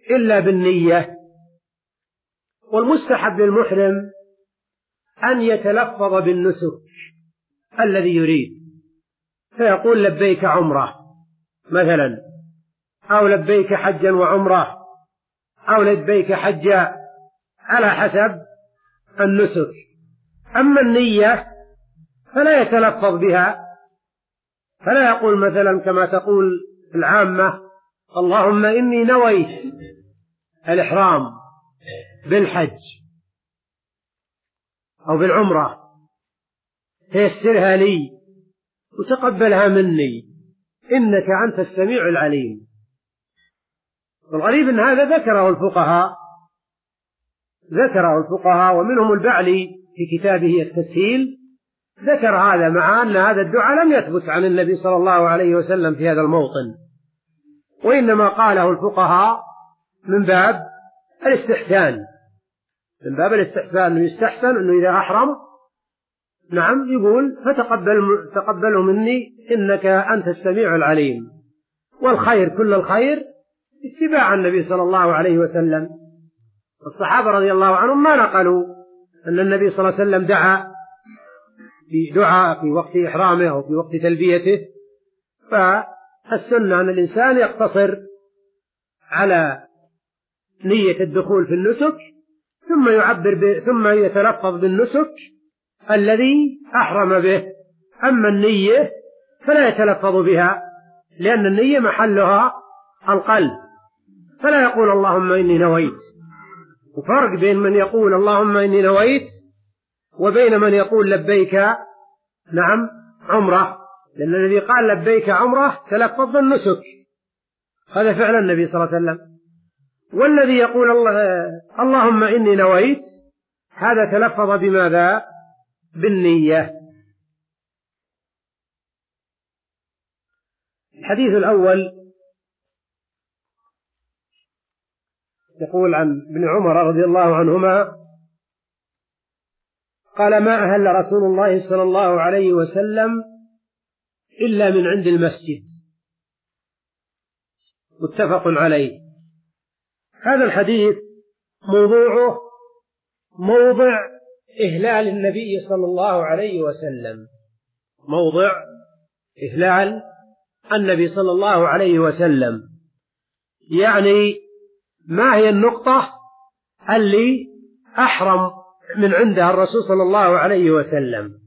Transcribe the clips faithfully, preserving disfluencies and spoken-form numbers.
إلا بالنية. والمستحب للمحرم أن يتلفظ بالنسك الذي يريد، فيقول لبيك عمرة مثلا، أو لبيك حجا وعمرة، أو لبيك حجا، على حسب النسك. أما النية فلا يتلفظ بها، فلا يقول مثلا كما تقول العامة اللهم إني نويت الإحرام بالحج أو بالعمرة فيسرها لي وتقبلها مني إنك أنت السميع العليم. والغريب أن هذا ذكره الفقهاء ذكره الفقهاء ومنهم البعلي في كتابه التسهيل ذكر هذا، مع أن هذا الدعاء لم يثبت عن النبي صلى الله عليه وسلم في هذا الموطن، وإنما قاله الفقهاء من باب الاستحسان من باب الاستحسان أنه يستحسن أنه إذا أحرم نعم يقول فتقبل تقبله مني إنك أنت السميع العليم. والخير كل الخير اتباع النبي صلى الله عليه وسلم. الصحابة رضي الله عنهم ما نقلوا أن النبي صلى الله عليه وسلم دعا في دعاء في وقت إحرامه أو في وقت تلبيته، فالسنة أن الإنسان يقتصر على نية الدخول في النسك ثم يعبر ب... ثم يتلفظ بالنسك الذي أحرم به. أما النية فلا يتلفظ بها، لأن النية محلها القلب، فلا يقول اللهم إني نويت. وفرق بين من يقول اللهم إني نويت وبين من يقول لبيك نعم عمرة، لأن الذي قال لبيك عمرة تلفظ بالنسك، هذا فعل النبي صلى الله عليه وسلم. والذي يقول الله اللهم إني نويت هذا تلفظ بماذا؟ بالنية. الحديث الأول يقول عن ابن عمر رضي الله عنهما قال ما أهل رسول الله صلى الله عليه وسلم إلا من عند المسجد، متفق عليه. هذا الحديث موضوعه موضع إهلال النبي صلى الله عليه وسلم، موضع إهلال النبي صلى الله عليه وسلم، يعني ما هي النقطة اللي أحرم من عندها الرسول صلى الله عليه وسلم.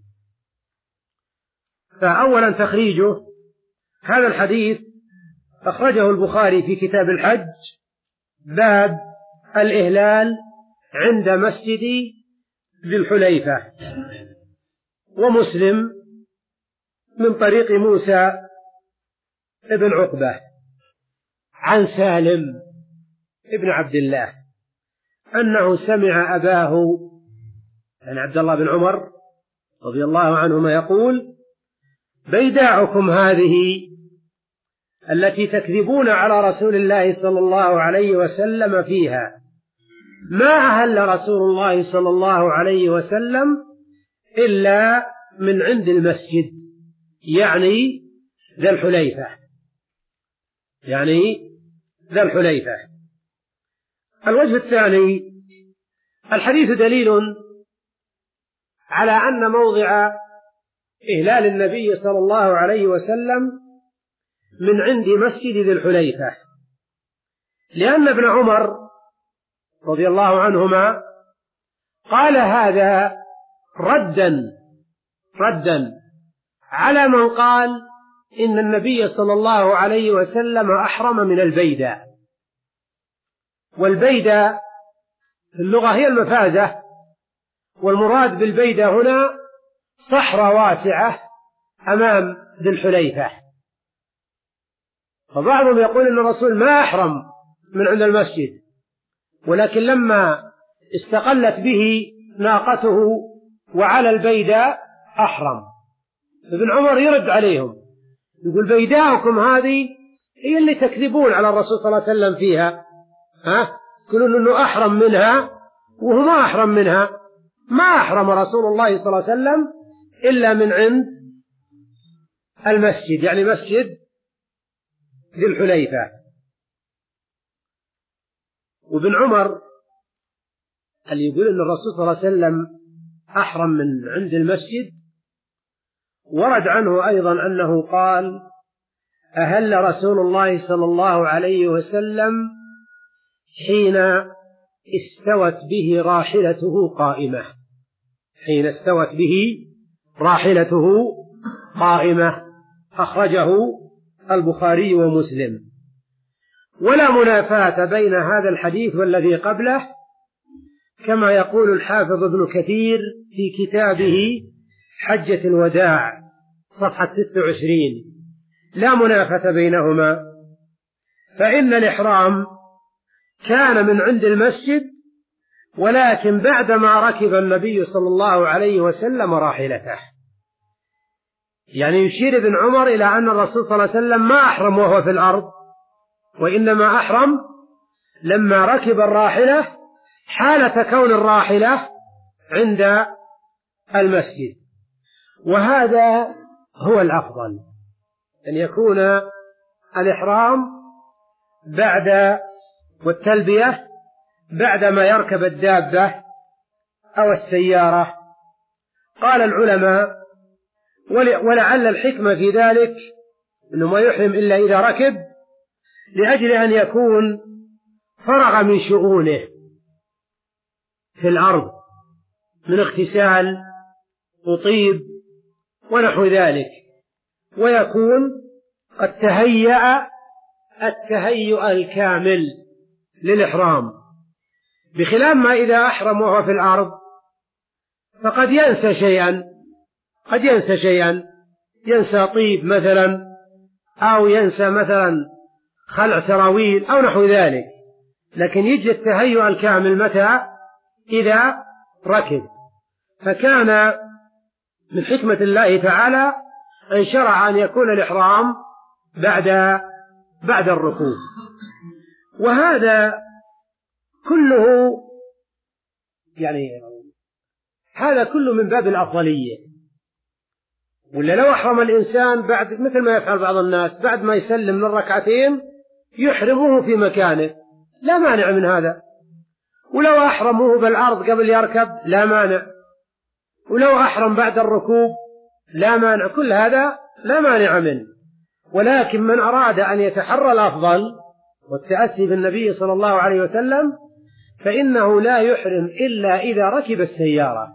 فأولا تخريجه، هذا الحديث أخرجه البخاري في كتاب الحج باب الإهلال عند مسجد ذي الحليفة، ومسلم من طريق موسى ابن عقبة عن سالم ابن عبد الله أنه سمع أباه يعني عبد الله بن عمر رضي الله عنهما يقول بيداعكم هذه التي تكذبون على رسول الله صلى الله عليه وسلم فيها ما أهل رسول الله صلى الله عليه وسلم إلا من عند المسجد، يعني ذا الحليفة، يعني ذا الحليفة. الوجه الثاني، الحديث دليل على أن موضع إهلال النبي صلى الله عليه وسلم من عند مسجد ذي الحليفة، لأن ابن عمر رضي الله عنهما قال هذا ردا ردا على من قال إن النبي صلى الله عليه وسلم أحرم من البيداء. والبيداء في اللغة هي المفازة، والمراد بالبيداء هنا صحراء واسعة أمام ذي الحليفة. فبعضهم يقول إن الرسول ما أحرم من عند المسجد، ولكن لما استقلت به ناقته وعلى البيداء أحرم. ابن عمر يرد عليهم يقول بيداءكم هذه هي اللي تكذبون على الرسول صلى الله عليه وسلم فيها، ها تقولون أنه أحرم منها وهو ما أحرم منها. ما أحرم رسول الله صلى الله عليه وسلم إلا من عند المسجد، يعني مسجد ذي الحليفة. وابن عمر اللي يقول أن الرسول صلى الله عليه وسلم أحرم من عند المسجد، ورد عنه أيضا أنه قال: أهل رسول الله صلى الله عليه وسلم حين استوت به راحلته قائمة حين استوت به راحلته قائمة أخرجه البخاري ومسلم. ولا منافاة بين هذا الحديث والذي قبله، كما يقول الحافظ ابن كثير في كتابه حجة الوداع صفحة ستة وعشرين: لا منافاة بينهما، فإن الإحرام كان من عند المسجد، ولكن بعدما ركب النبي صلى الله عليه وسلم راحلته. يعني يشير ابن عمر إلى أن الرسول صلى الله عليه وسلم ما أحرم وهو في الأرض، وإنما أحرم لما ركب الراحلة حالة كون الراحلة عند المسجد. وهذا هو الأفضل، أن يكون الإحرام بعد والتلبية بعدما يركب الدابة أو السيارة. قال العلماء: ولعل الحكمة في ذلك أنه ما يحرم إلا إذا ركب، لأجل أن يكون فرغ من شؤونه في الأرض من اغتسال وطيب ونحو ذلك، ويكون قد تهيأ التهيؤ الكامل للإحرام، بخلاف ما إذا أحرم وهو في الأرض فقد ينسى شيئا قد ينسى شيئا ينسى طيب مثلا، أو ينسى مثلا خلع سراويل أو نحو ذلك. لكن يجي التهيؤ الكامل متى؟ إذا ركب. فكان من حكمة الله تعالى أن شرع أن يكون الإحرام بعد بعد الركوب. وهذا كله يعني هذا كله من باب الأفضلية. ولا لو أحرم الإنسان بعد، مثل ما يفعل بعض الناس، بعد ما يسلم من الركعتين يحرمه في مكانه، لا مانع من هذا. ولو أحرمه بالأرض قبل يركب لا مانع، ولو أحرم بعد الركوب لا مانع، كل هذا لا مانع منه. ولكن من أراد أن يتحرى الأفضل والتأسي بالنبي صلى الله عليه وسلم فإنه لا يحرم إلا إذا ركب السيارة.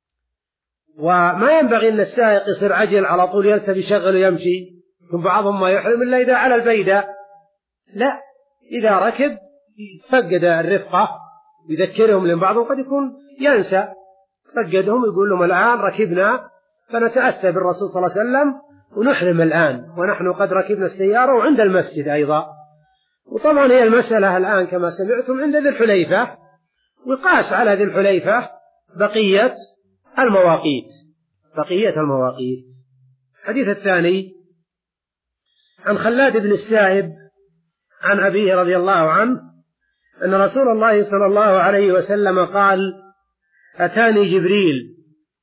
وما ينبغي أن السائق يصير عجل على طول يلتف يشغل ويمشي، ثم بعضهم ما يحرم إلا إذا على البيدة، لا، إذا ركب يتفقد الرفقة يذكرهم، لأن بعضهم قد يكون ينسى، فقدهم يقول لهم الآن ركبنا فنتأسى بالرسول صلى الله عليه وسلم ونحرم الآن ونحن قد ركبنا السيارة وعند المسجد أيضا. وطبعا هي المسألة الآن كما سمعتم عند ذي الحليفة، وقاس على ذي الحليفة بقية المواقيت بقية المواقيت. الحديث الثاني عن خلاد بن السائب عن أبيه رضي الله عنه أن رسول الله صلى الله عليه وسلم قال: أتاني جبريل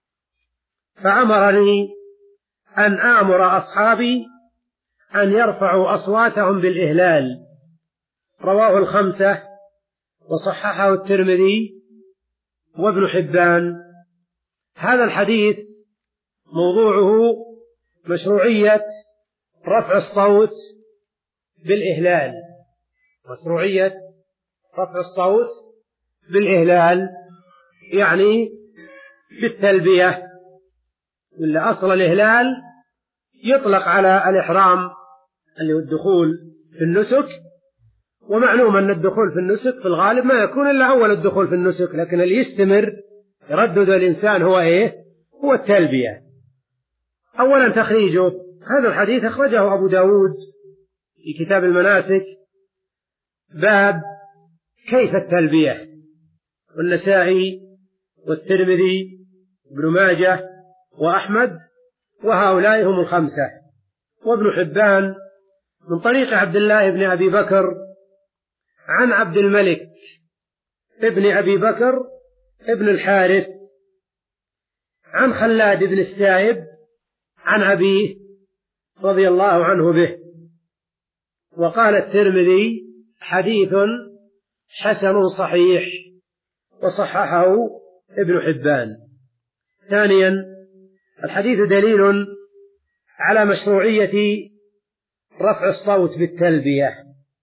فأمرني أن آمر أصحابي أن يرفعوا أصواتهم بالإهلال. رواه الخمسة وصححه الترمذي وابن حبان. هذا الحديث موضوعه مشروعية رفع الصوت بالإهلال مشروعية رفع الصوت بالإهلال يعني بالتلبية. ولا أصل الإهلال يطلق على الإحرام اللي هو الدخول في النسك، ومعلوم أن الدخول في النسك في الغالب ما يكون إلا أول الدخول في النسك، لكن اللي يستمر يردد الإنسان هو إيه؟ هو التلبية. أولا تخريجه، هذا الحديث أخرجه أبو داود في كتاب المناسك باب كيف التلبية، والنسائي والترمذي وابن ماجه وأحمد، وهؤلاء هم الخمسة، وابن حبان من طريق عبد الله بن أبي بكر عن عبد الملك ابن أبي بكر ابن الحارث عن خلاد بن السائب عن أبيه رضي الله عنه به. وقال الترمذي: حديث حسن صحيح، وصححه ابن حبان. ثانيا، الحديث دليل على مشروعية رفع الصوت بالتلبية،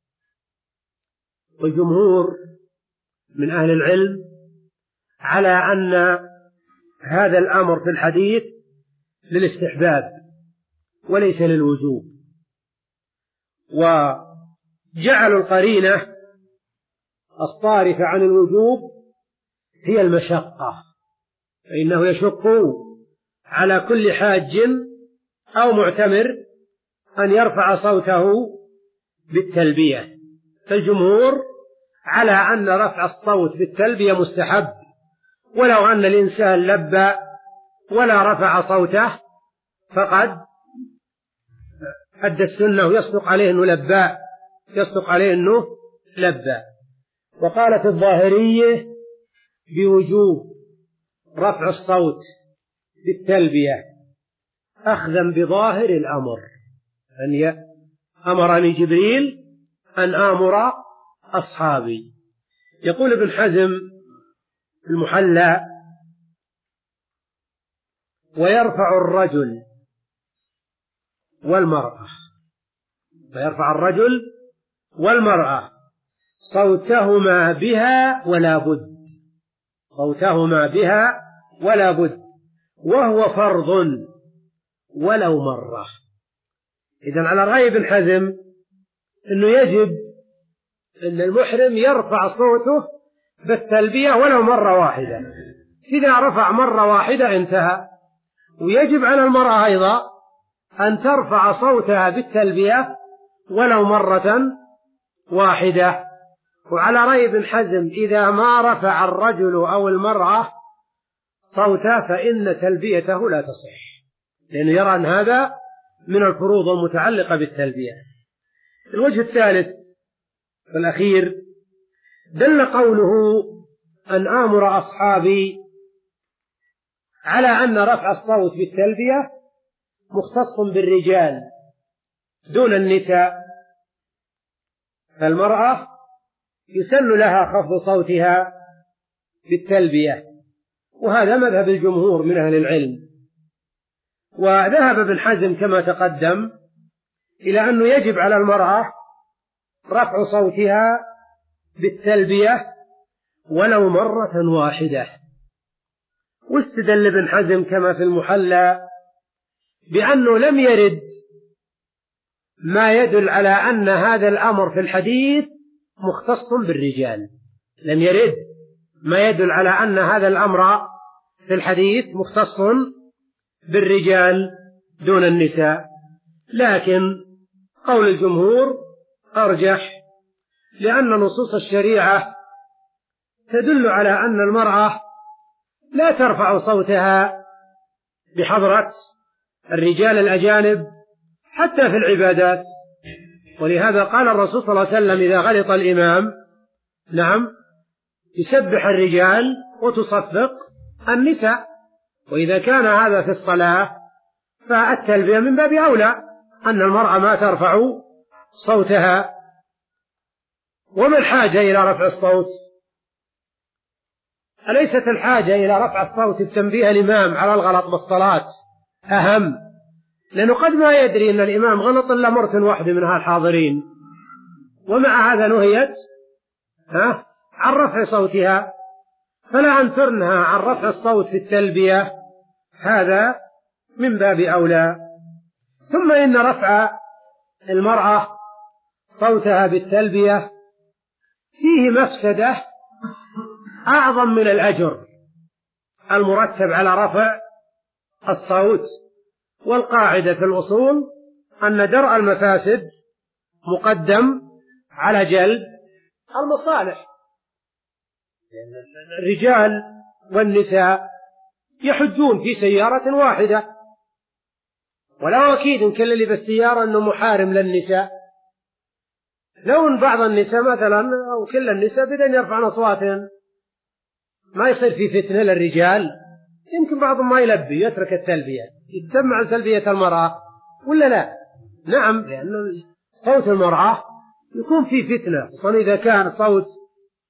والجمهور من أهل العلم على أن هذا الأمر في الحديث للاستحباب وليس للوجوب، وجعلوا القرينة الصارفة عن الوجوب هي المشقة، فإنه يشق على كل حاج أو معتمر أن يرفع صوته بالتلبية. فالجمهور على أن رفع الصوت بالتلبية مستحب، ولو أن الإنسان لبى ولا رفع صوته فقد أدى السنة ويصدق عليه أنه لبى، يصدق عليه أنه لبى. وقالت الظاهرية بوجوب رفع الصوت بالتلبية أخذا بظاهر الأمر، أن أمرني جبريل أن آمر أصحابي. يقول ابن حزم المحلى: ويرفع الرجل والمرأة ويرفع الرجل والمرأة صوتهما بها ولا بد، صوتهما بها ولا بد، وهو فرض ولو مرة. إذن على رأي ابن حزم أنه يجب أن المحرم يرفع صوته بالتلبية ولو مرة واحدة، إذا رفع مرة واحدة انتهى. ويجب على المرأة أيضا أن ترفع صوتها بالتلبية ولو مرة واحدة. وعلى رأي ابن حزم إذا ما رفع الرجل أو المرأة صوته فإن تلبيته لا تصح، لأنه يرى أن هذا من الفروض المتعلقة بالتلبية. الوجه الثالث والأخير، دل قوله أن آمر أصحابي على أن رفع الصوت بالتلبية مختص بالرجال دون النساء، فالمرأة يسن لها خفض صوتها بالتلبية، وهذا مذهب الجمهور من أهل العلم. وذهب ابن حزم كما تقدم إلى أنه يجب على المرأة رفع صوتها بالتلبية ولو مرة واحدة. واستدل ابن حزم كما في المحلى بأنه لم يرد ما يدل على أن هذا الأمر في الحديث مختص بالرجال، لم يرد ما يدل على أن هذا الأمر في الحديث مختص بالرجال دون النساء، لكن قول الجمهور أرجح، لأن نصوص الشريعة تدل على أن المرأة لا ترفع صوتها بحضرة الرجال الأجانب حتى في العبادات. ولهذا قال الرسول صلى الله عليه وسلم إذا غلط الإمام نعم يسبح الرجال وتصفق النساء، وإذا كان هذا في الصلاة فالتلبية من باب أولى أن المرأة ما ترفع صوتها. وما الحاجة إلى رفع الصوت؟ أليست الحاجة إلى رفع الصوت بتنبيه الإمام على الغلط بالصلاة أهم؟ لأنه قد ما يدري أن الإمام غلط إلا مرة واحدة من هالحاضرين، ومع هذا نهيت ها عن رفع صوتها، فلا أن تنهى عن رفع الصوت في التلبية، هذا من باب أولى. ثم إن رفع المرأة صوتها بالتلبية فيه مفسدة أعظم من الأجر المرتب على رفع الصوت. والقاعدة في الأصول أن درء المفاسد مقدم على جلب المصالح، الرجال والنساء يحجون في سيارة واحدة، ولا أكيد إن كل اللي بالسيارة أنه محارم للنساء. لو أن بعض النساء مثلا أو كل النساء بدأن يرفعن أصواتهن ما يصير في فتنة للرجال، يمكن بعضهم ما يلبي يترك التلبية يتسمع تلبية المرأة ولا لا؟ نعم، لأن صوت المرأة يكون فيه فتنة، خصوصا إذا كان صوت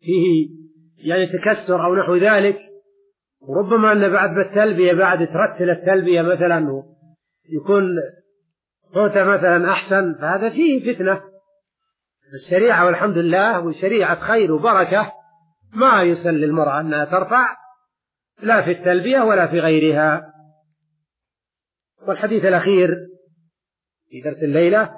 فيه يعني تكسر أو نحو ذلك، وربما أن بعد بالتلبية بعد ترتل التلبية مثلا يكون صوته مثلا أحسن، فهذا فيه فتنة. الشريعة والحمد لله وشريعة خير وبركة، ما يسن للمرأة أنها ترفع لا في التلبية ولا في غيرها. والحديث الأخير في درس الليلة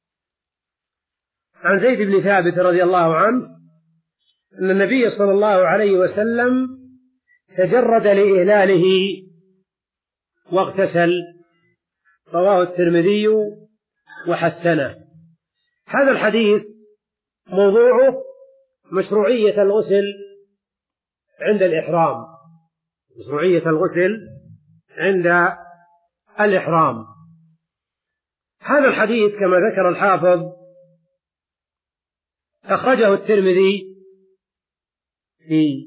عن زيد بن ثابت رضي الله عنه أن النبي صلى الله عليه وسلم تجرد لإهلاله واغتسل، رواه الترمذي وحسنه. هذا الحديث موضوعه مشروعية الغسل عند الإحرام، مشروعية الغسل عند الإحرام. هذا الحديث كما ذكر الحافظ أخرجه الترمذي في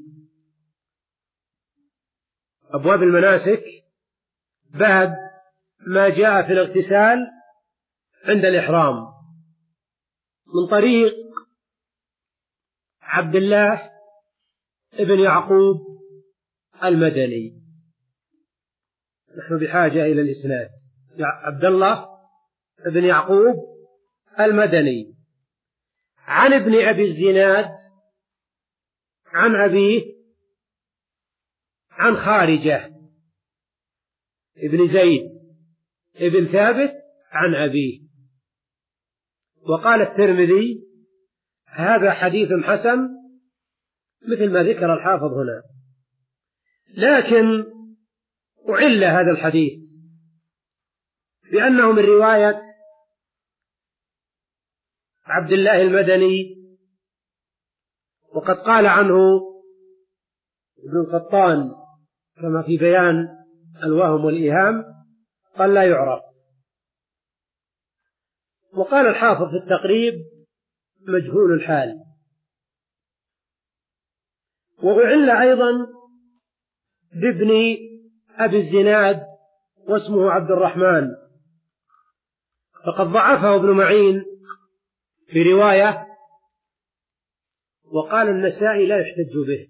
أبواب المناسك، باب ما جاء في الاغتسال عند الإحرام، من طريق عبد الله ابن يعقوب المدني. نحن بحاجة إلى الإسناد. عبد الله ابن يعقوب المدني عن ابن أبي الزناد عن أبيه عن خارجة ابن زيد ابن ثابت عن أبيه. وقال الترمذي هذا حديث حسن مثل ما ذكر الحافظ هنا، لكن أعل هذا الحديث بأنه من رواية عبد الله المدني، وقد قال عنه ابن القطان كما في بيان الوهم والإيهام قال لا يعرف. وقال الحافظ في التقريب مجهول الحال. وأعل أيضا بابن أبي الزناد واسمه عبد الرحمن، فقد ضعفه ابن معين في رواية، وقال النسائي لا يحتج به.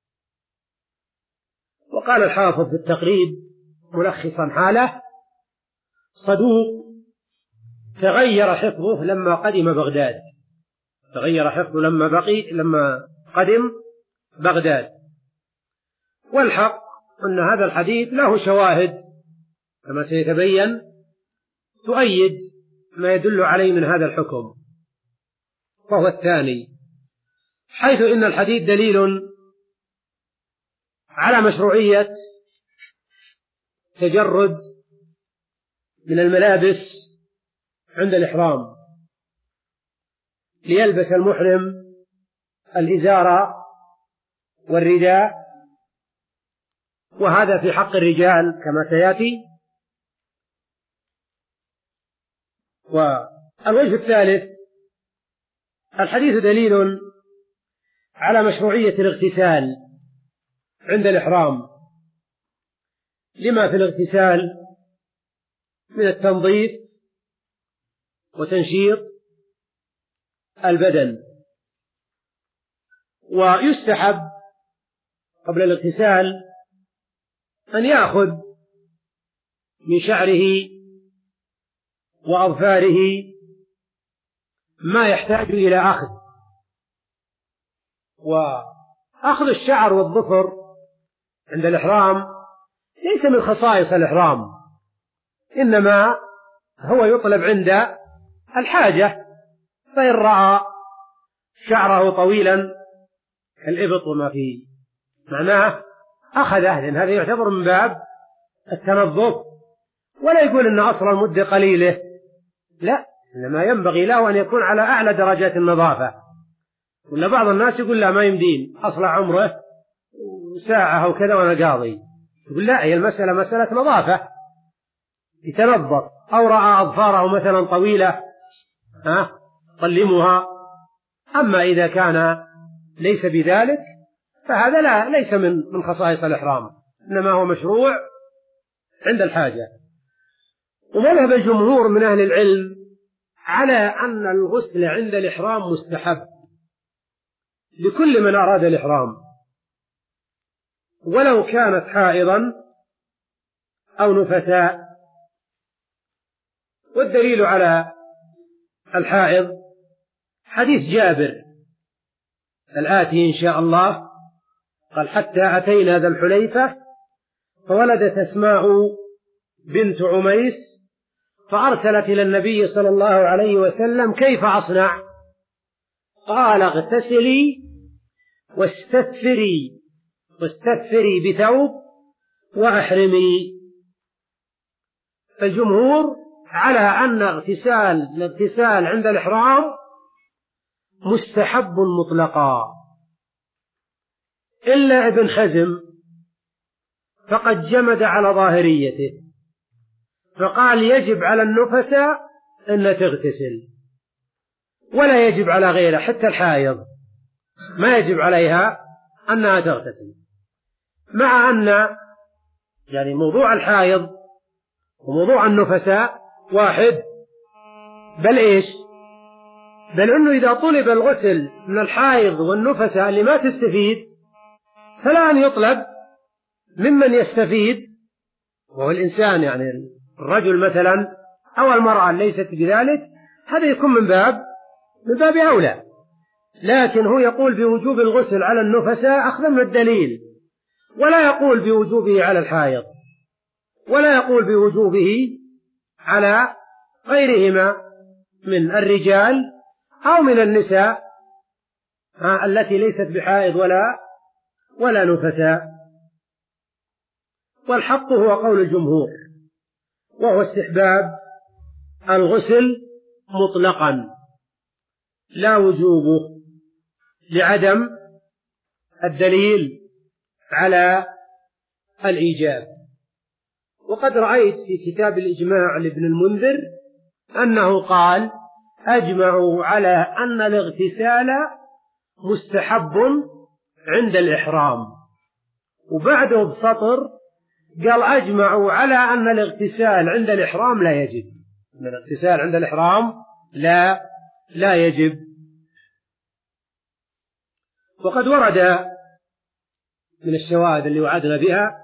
وقال الحافظ في التقريب ملخصا حاله صدوق تغير حفظه لما قدم بغداد، تغير حفظه لما بقي لما قدم بغداد. والحق أن هذا الحديث له شواهد كما سيتبين تؤيد ما يدل عليه من هذا الحكم، وهو الثاني، حيث إن الحديث دليل على مشروعية تجرد من الملابس عند الإحرام، ليلبس المحرم الإزار والرداء، وهذا في حق الرجال كما سيأتي. والوجه الثالث الحديث دليل على مشروعية الاغتسال عند الإحرام، لما في الاغتسال من التنظيف وتنشيط البدن. ويستحب قبل الاغتسال أن يأخذ من شعره وأظفاره ما يحتاج إلى أخذ. وأخذ الشعر والظفر عند الإحرام ليس من خصائص الإحرام، إنما هو يطلب عند الحاجة، فإن رأى شعره طويلا كالإبط وما في معناه أخذه، لأن هذا يعتبر من باب التنظف، ولا يقول إن أصل المدة قليلة، لا، إنما ينبغي له أن يكون على أعلى درجات النظافة. ولا بعض الناس يقول لا ما يمدين أصل عمره ساعة أو كذا وأنا قاضي، يقول لا، هي المسألة مسألة نظافة، يتنظف. أو رأى أظفاره مثلا طويلة ها قلمها. أما إذا كان ليس بذلك فهذا لا ليس من من خصائص الإحرام، إنما هو مشروع عند الحاجة. ومذهب الجمهور من أهل العلم على أن الغسل عند الإحرام مستحب، لكل من أراد الإحرام ولو كانت حائضا أو نفساء. والدليل على الحائض حديث جابر الآتي إن شاء الله، قال: حتى أتينا ذا الحليفة فولدت أسماء بنت عميس فأرسلت إلى النبي صلى الله عليه وسلم: كيف أصنع؟ قال: اغتسلي واستثفري واستثفري بثوب وأحرمي. فالجمهور على أن اغتسال الاغتسال عند الإحرام مستحب مطلقا، إلا ابن حزم فقد جمد على ظاهريته فقال: يجب على النفساء أن تغتسل ولا يجب على غيرها، حتى الحائض ما يجب عليها أنها تغتسل، مع أن يعني موضوع الحائض وموضوع النفساء واحد. بل إيش؟ بل أنه إذا طلب الغسل من الحائض والنفساء اللي ما تستفيد فلا أن يطلب ممن يستفيد، وهو الإنسان يعني الرجل مثلا أو المرأة ليست بذلك، هذا يكون من باب من باب أولى. لكن هو يقول بوجوب الغسل على النفساء أخذا من الدليل، ولا يقول بوجوبه على الحائض، ولا يقول بوجوبه على غيرهما من الرجال أو من النساء التي ليست بحائض ولا ولا نفساء. والحق هو قول الجمهور، وهو استحباب الغسل مطلقا لا وجوبه، لعدم الدليل على الإيجاب. وقد رأيت في كتاب الإجماع لابن المنذر أنه قال: أجمعوا على أن الاغتسال مستحب عند الإحرام، وبعده بسطر قال: أجمعوا على أن الاغتسال عند الإحرام لا يجب. أن الاغتسال عند الإحرام لا لا يجب. وقد ورد من الشواهد اللي وعدنا بها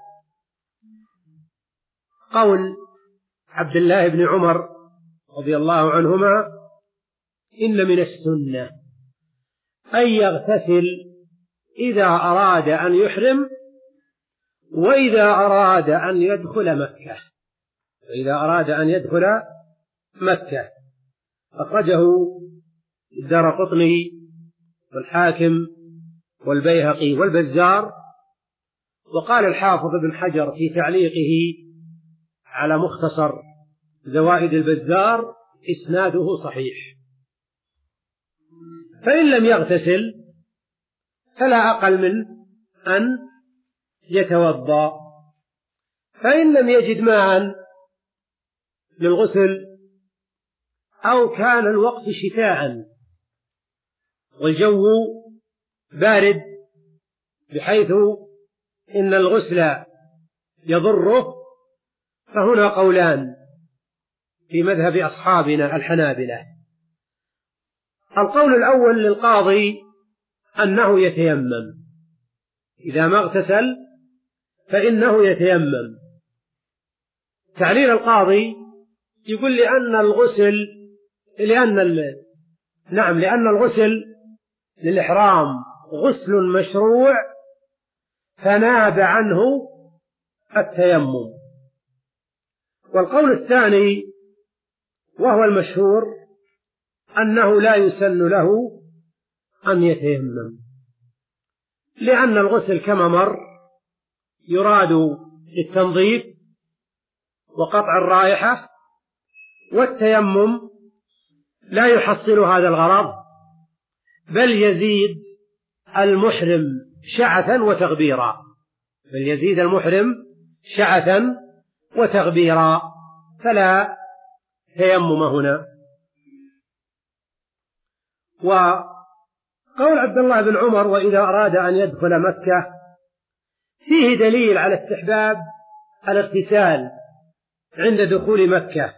قول عبد الله بن عمر رضي الله عنهما: إن من السنة أن يغتسل إذا أراد أن يحرم وإذا أراد أن يدخل مكة وإذا أراد أن يدخل مكة. أخرجه الدارقطني والحاكم والبيهقي والبزار. وقال الحافظ ابن حجر في تعليقه على مختصر زوائد البزار: إسناده صحيح. فإن لم يغتسل فلا أقل من أن يتوضأ. فإن لم يجد ماء للغسل أو كان الوقت شتاء والجو بارد بحيث إن الغسل يضره، فهنا قولان في مذهب أصحابنا الحنابلة. القول الأول للقاضي أنه يتيمم، إذا ما اغتسل فإنه يتيمم. تعليل القاضي يقول لأن الغسل لأن ال... نعم لأن الغسل للإحرام غسل مشروع فناب عنه التيمم. والقول الثاني وهو المشهور أنه لا يسن له أن يتيمم، لأن الغسل كما مر يراد للتنظيف وقطع الرائحة، والتيمم لا يحصل هذا الغرض، بل يزيد المحرم شعثا وتغبيرا بل يزيد المحرم شعثا وتغبيرا فلا تيمم هنا. وقول عبد الله بن عمر: وإذا أراد أن يدخل مكة، فيه دليل على استحباب الاغتسال عند دخول مكة.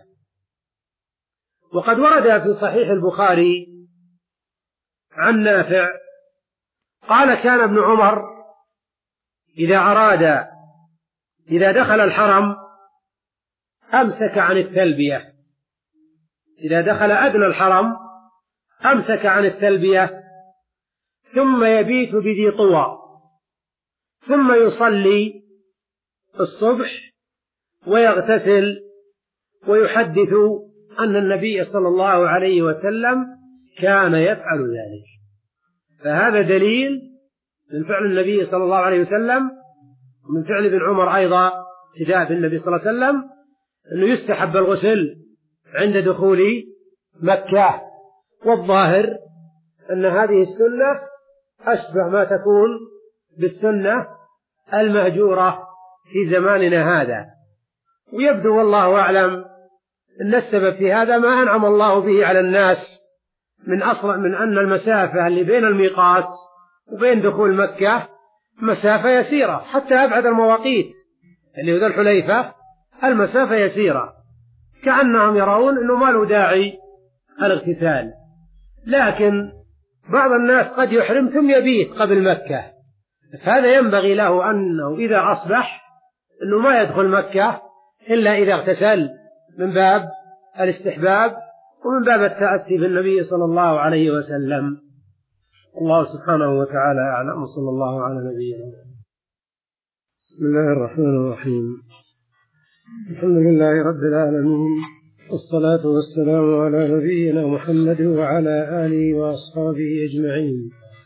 وقد ورد في صحيح البخاري عن نافع قال كان ابن عمر إذا أراد إذا دخل الحرم أمسك عن التلبية، إذا دخل أدنى الحرم أمسك عن التلبية، ثم يبيت بذي طوى، ثم يصلي الصبح ويغتسل ويحدث أن النبي صلى الله عليه وسلم كان يفعل ذلك. فهذا دليل من فعل النبي صلى الله عليه وسلم ومن فعل ابن عمر أيضا ابتداء بالنبي صلى الله عليه وسلم أنه يستحب الغسل عند دخول مكة. والظاهر أن هذه السنة أشبه ما تكون بالسنة المهجورة في زماننا هذا. ويبدو والله أعلم أن السبب في هذا ما أنعم الله به على الناس من أصل من أن المسافة اللي بين الميقات وبين دخول مكة مسافة يسيرة، حتى أبعد المواقيت اللي هو ذو الحليفة المسافة يسيرة، كأنهم يرون أنه ما له داعي الاغتسال. لكن بعض الناس قد يحرم ثم يبيت قبل مكة، فهذا ينبغي له أنه إذا أصبح أنه ما يدخل مكة إلا إذا اغتسل من باب الاستحباب ومن باب التأسي بالنبي صلى الله عليه وسلم. الله سبحانه وتعالى أعلم، صلى الله على نبينا. بسم الله الرحمن الرحيم. الحمد لله رب العالمين، والصلاة والسلام على نبينا محمد وعلى آله وأصحابه أجمعين.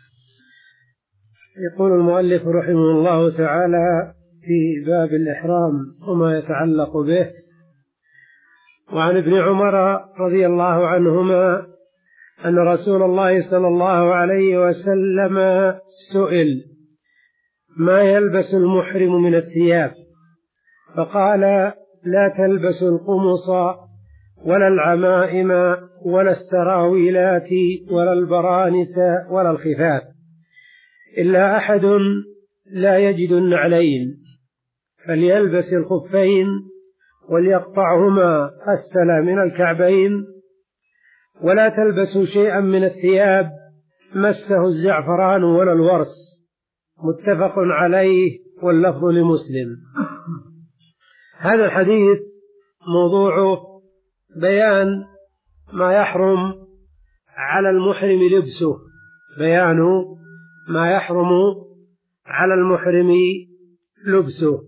يقول المؤلف رحمه الله تعالى في باب الإحرام وما يتعلق به: وعن ابن عمر رضي الله عنهما أن رسول الله صلى الله عليه وسلم سئل ما يلبس المحرم من الثياب، فقال: لا تلبس القمص ولا العمائم ولا السراويلات ولا البرانس ولا الخفاف، إلا أحد لا يجد النعلين فليلبس الخفين وليقطعهما أسفل من الكعبين، ولا تلبسوا شيئا من الثياب مسه الزعفران ولا الورس. متفق عليه واللفظ لمسلم. هذا الحديث موضوعه بيان ما يحرم على المحرم لبسه، بيان ما يحرم على المحرم لبسه.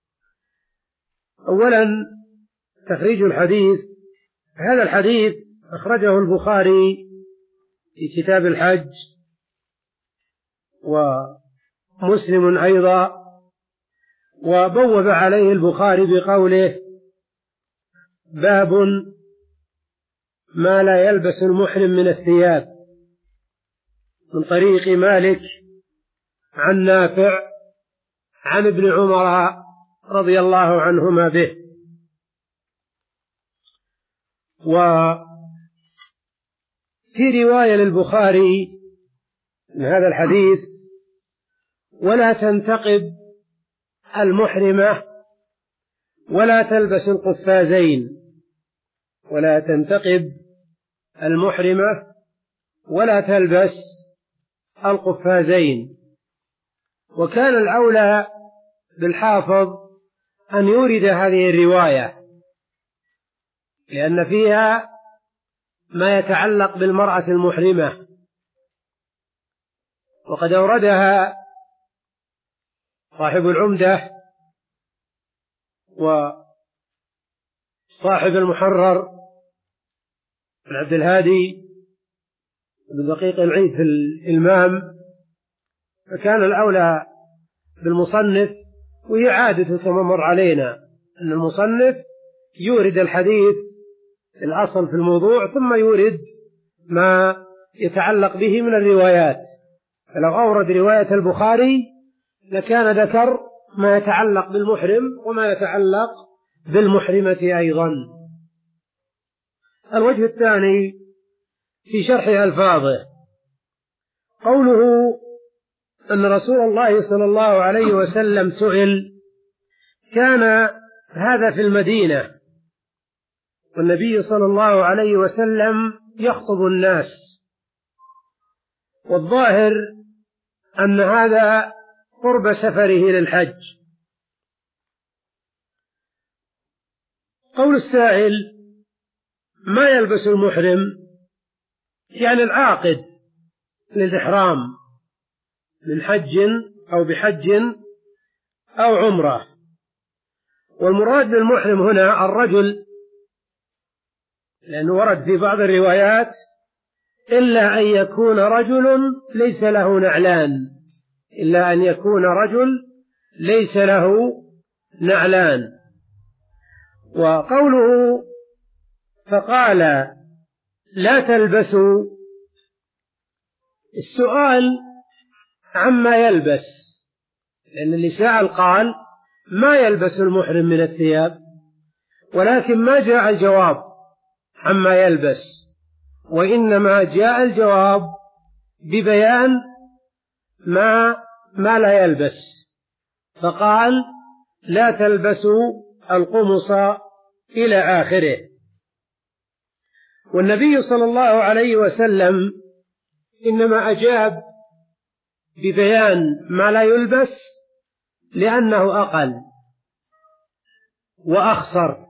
أولا تخريج الحديث. هذا الحديث أخرجه البخاري في كتاب الحج، ومسلم أيضا، وبوب عليه البخاري بقوله: باب ما لا يلبس المحرم من الثياب، من طريق مالك عن نافع عن ابن عمر رضي الله عنهما به. وفي رواية للبخاري من هذا الحديث: ولا تنتقب المحرمة ولا تلبس القفازين، ولا تنتقب المحرمة ولا تلبس القفازين. وكان الأولى بالحافظ أن يورد هذه الرواية، لأن فيها ما يتعلق بالمرأة المحرمة، وقد أوردها صاحب العمدة وصاحب المحرر بن عبد الهادي بن دقيق العيد في الإلمام، فكان الأولى بالمصنف، وهي عادته كما مر علينا أن المصنف يورد الحديث الأصل في الموضوع ثم يورد ما يتعلق به من الروايات. فلو أورد رواية البخاري لكان ذكر ما يتعلق بالمحرم وما يتعلق بالمحرمة أيضا. الوجه الثاني في شرح ألفاظه: قوله أن رسول الله صلى الله عليه وسلم سئل، كان هذا في المدينة والنبي صلى الله عليه وسلم يخطب الناس، والظاهر أن هذا قرب سفره للحج. قول السائل: ما يلبس المحرم؟ يعني العاقد للإحرام من حج أو بحج أو عمرة. والمراد بالمحرم هنا الرجل، لأنه ورد في بعض الروايات: إلا أن يكون رجل ليس له نعلان، إلا أن يكون رجل ليس له نعلان. وقوله فقال لا تلبسوا، السؤال عما يلبس، لأن اللي سأل قال ما يلبس المحرم من الثياب، ولكن ما جاء الجواب عما يلبس، وإنما جاء الجواب ببيان ما ما لا يلبس، فقال لا تلبسوا القمص إلى آخره. والنبي صلى الله عليه وسلم إنما أجاب ببيان ما لا يلبس لأنه أقل وأخصر،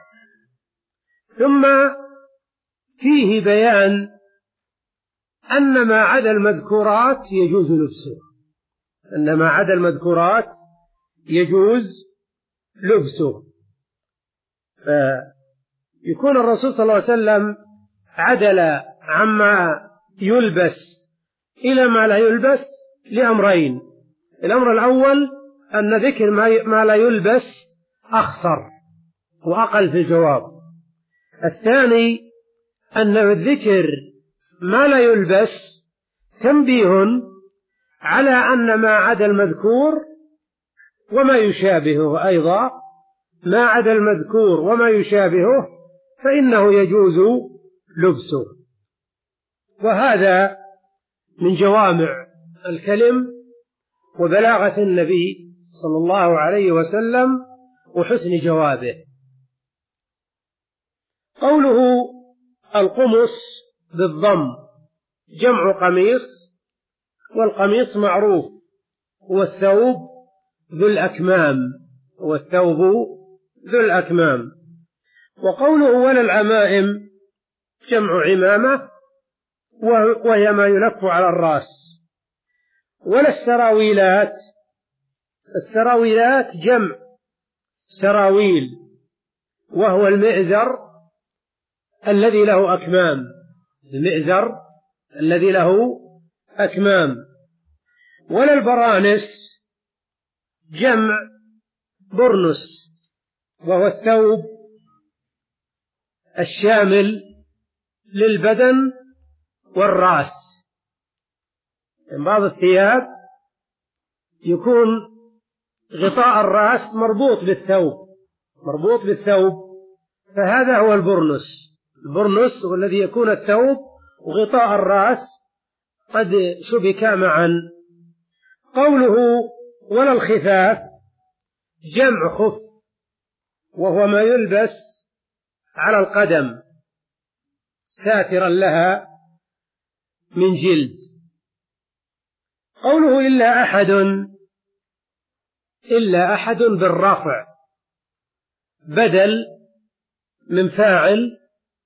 ثم فيه بيان أن ما عدا المذكورات يجوز لبسه، أن ما عدا المذكورات يجوز لبسه. فيكون الرسول صلى الله عليه وسلم عدل عما يلبس إلى ما لا يلبس لأمرين: الأمر الأول أن ذكر ما لا يلبس أخصر وأقل في الجواب. الثاني أن الذكر ما لا يلبس تنبيه على أن ما عدا المذكور وما يشابهه أيضا، ما عدا المذكور وما يشابهه فإنه يجوز لبسه. وهذا من جوامع الكلم وبلاغة النبي صلى الله عليه وسلم وحسن جوابه. قوله القمص بالضم جمع قميص، والقميص معروف هو الثوب ذو الأكمام، هو الثوب ذو الأكمام. وقوله ولا العمائم جمع عمامة، وهي ما يلف على الرأس. ولا السراويلات، السراويلات جمع سراويل، وهو المئزر الذي له أكمام، المئزر الذي له أكمام. ولا البرانس جمع برنس، وهو الثوب الشامل للبدن والرأس. من بعض الثياب يكون غطاء الرأس مربوط بالثوب، مربوط بالثوب، فهذا هو البرنس. البرنس هو الذي يكون الثوب وغطاء الرأس قد شبكا معا. قوله ولا الخفاف جمع خف، وهو ما يلبس على القدم ساترا لها من جلد. قوله إلا أحد، إلا أحد بالرفع بدل من فاعل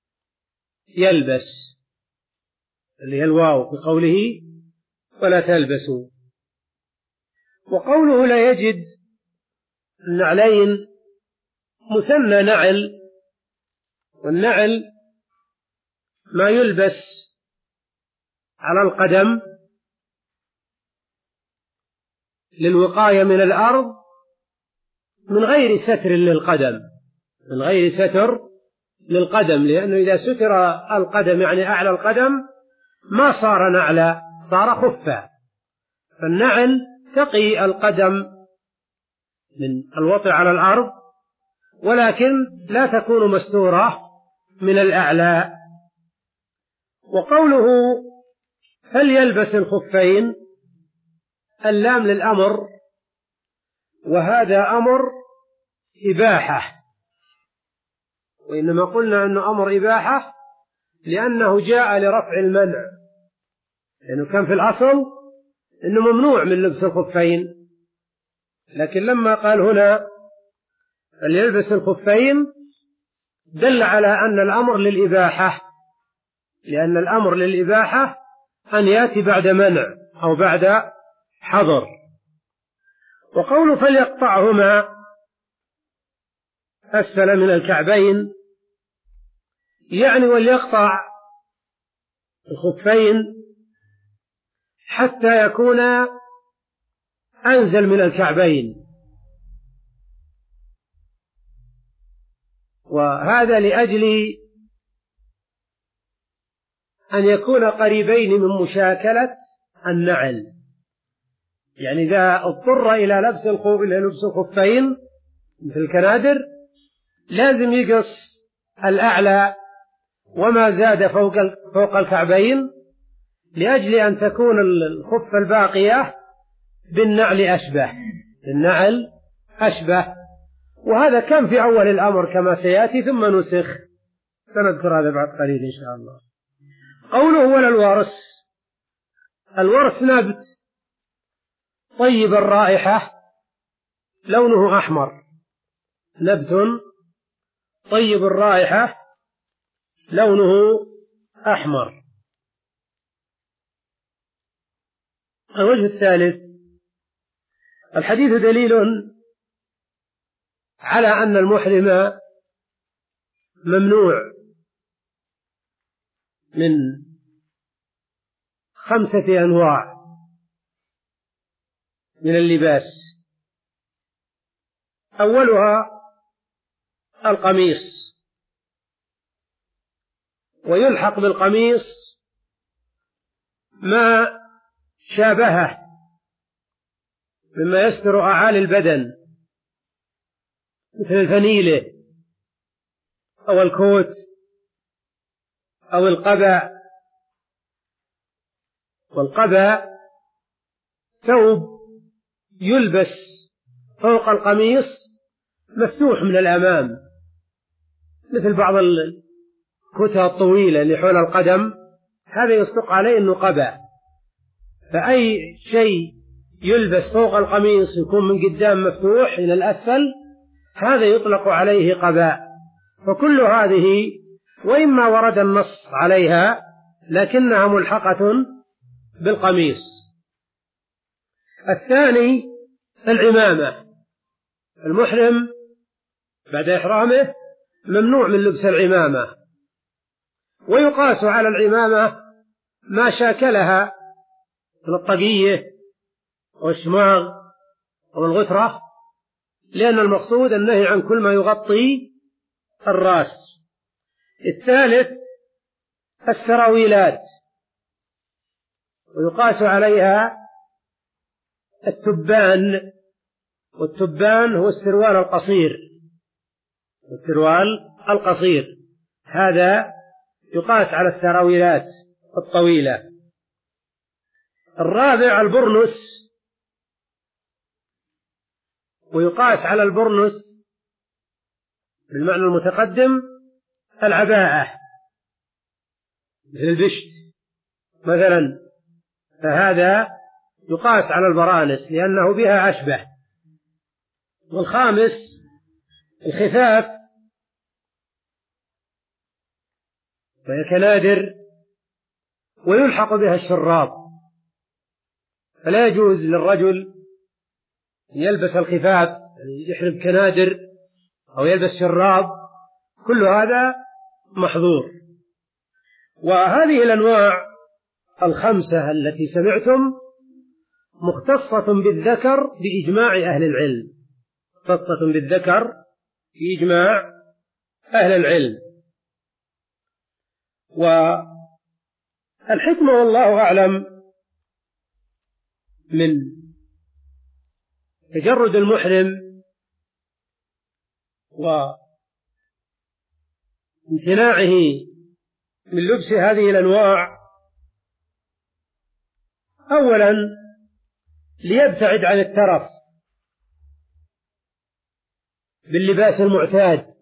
يلبس، اللي هي الواو بقوله ولا تلبسوا. وقوله لا يجد النعلين مثنى نعل، والنعل ما يلبس على القدم للوقاية من الأرض من غير ستر للقدم، من غير ستر للقدم، لأنه إذا ستر القدم يعني أعلى القدم ما صار نعلا، صار خفا. فالنعل تقي القدم من الوطئ على الأرض، ولكن لا تكون مستورة من الأعلى. وقوله هل يلبس الخفين، اللام للأمر، وهذا أمر إباحة، وإنما قلنا أنه أمر إباحة لأنه جاء لرفع المنع، لأنه كان في الأصل إنه ممنوع من لبس الخفين، لكن لما قال هنا فليلبس الخفين دل على أن الأمر للإباحة، لأن الأمر للإباحة أن يأتي بعد منع أو بعد حظر. وقوله فليقطعهما أسفل من الكعبين يعني وليقطع الخفين حتى يكون أنزل من الكعبين، وهذا لأجل أن يكون قريبين من مشاكلة النعل. يعني إذا اضطر إلى لبس الخف إلى لبس الخفين مثل الكنادر لازم يقص الأعلى وما زاد فوق فوق الكعبين، لأجل أن تكون الخف الباقية بالنعل أشبه بالنعل أشبه. وهذا كان في أول الأمر كما سيأتي، ثم نسخ، سنذكر هذا بعد قليل إن شاء الله. قوله ولا الورس، الورس نبت طيب الرائحة لونه أحمر، نبت طيب الرائحة لونه أحمر. الوجه الثالث، الحديث دليل على أن المحرم ممنوع من خمسة أنواع من اللباس، أولها القميص، ويلحق بالقميص ما شابهه مما يستر أعالي البدن مثل الفنيلة أو الكوت أو القبا. والقبا ثوب يلبس فوق القميص مفتوح من الأمام، مثل بعض الكتى الطويلة اللي حول القدم، هذا يصدق عليه أنه قبا. فأي شيء يلبس فوق القميص يكون من قدام مفتوح إلى الأسفل هذا يطلق عليه قباء. فكل هذه وإما ورد النص عليها لكنها ملحقة بالقميص. الثاني العمامة، المحرم بعد إحرامه ممنوع من لبس العمامة، ويقاس على العمامة ما شاكلها من الطاقية والشماغ أو الغترة، لأن المقصود النهي عن كل ما يغطي الرأس. الثالث السراويلات، ويقاس عليها التبان، والتبان هو السروال القصير، السروال القصير هذا يقاس على السراويلات الطويلة. الرابع البرنس، ويقاس على البرنس بالمعنى المتقدم العباءة مثل البشت مثلا، فهذا يقاس على البرانس لأنه بها أشبه. والخامس الخفاف، وهي كنادر ويلحق بها الشراب، فلا يجوز للرجل يلبس الخفاف يعني يحرم كنادر أو يلبس شراب، كل هذا محظور. وهذه الأنواع الخمسة التي سمعتم مختصة بالذكر بإجماع أهل العلم، مختصة بالذكر بإجماع أهل العلم. والحكمة والله أعلم من تجرد المحرم وامتناعه من لبس هذه الأنواع، أولا ليبتعد عن الترف باللباس المعتاد،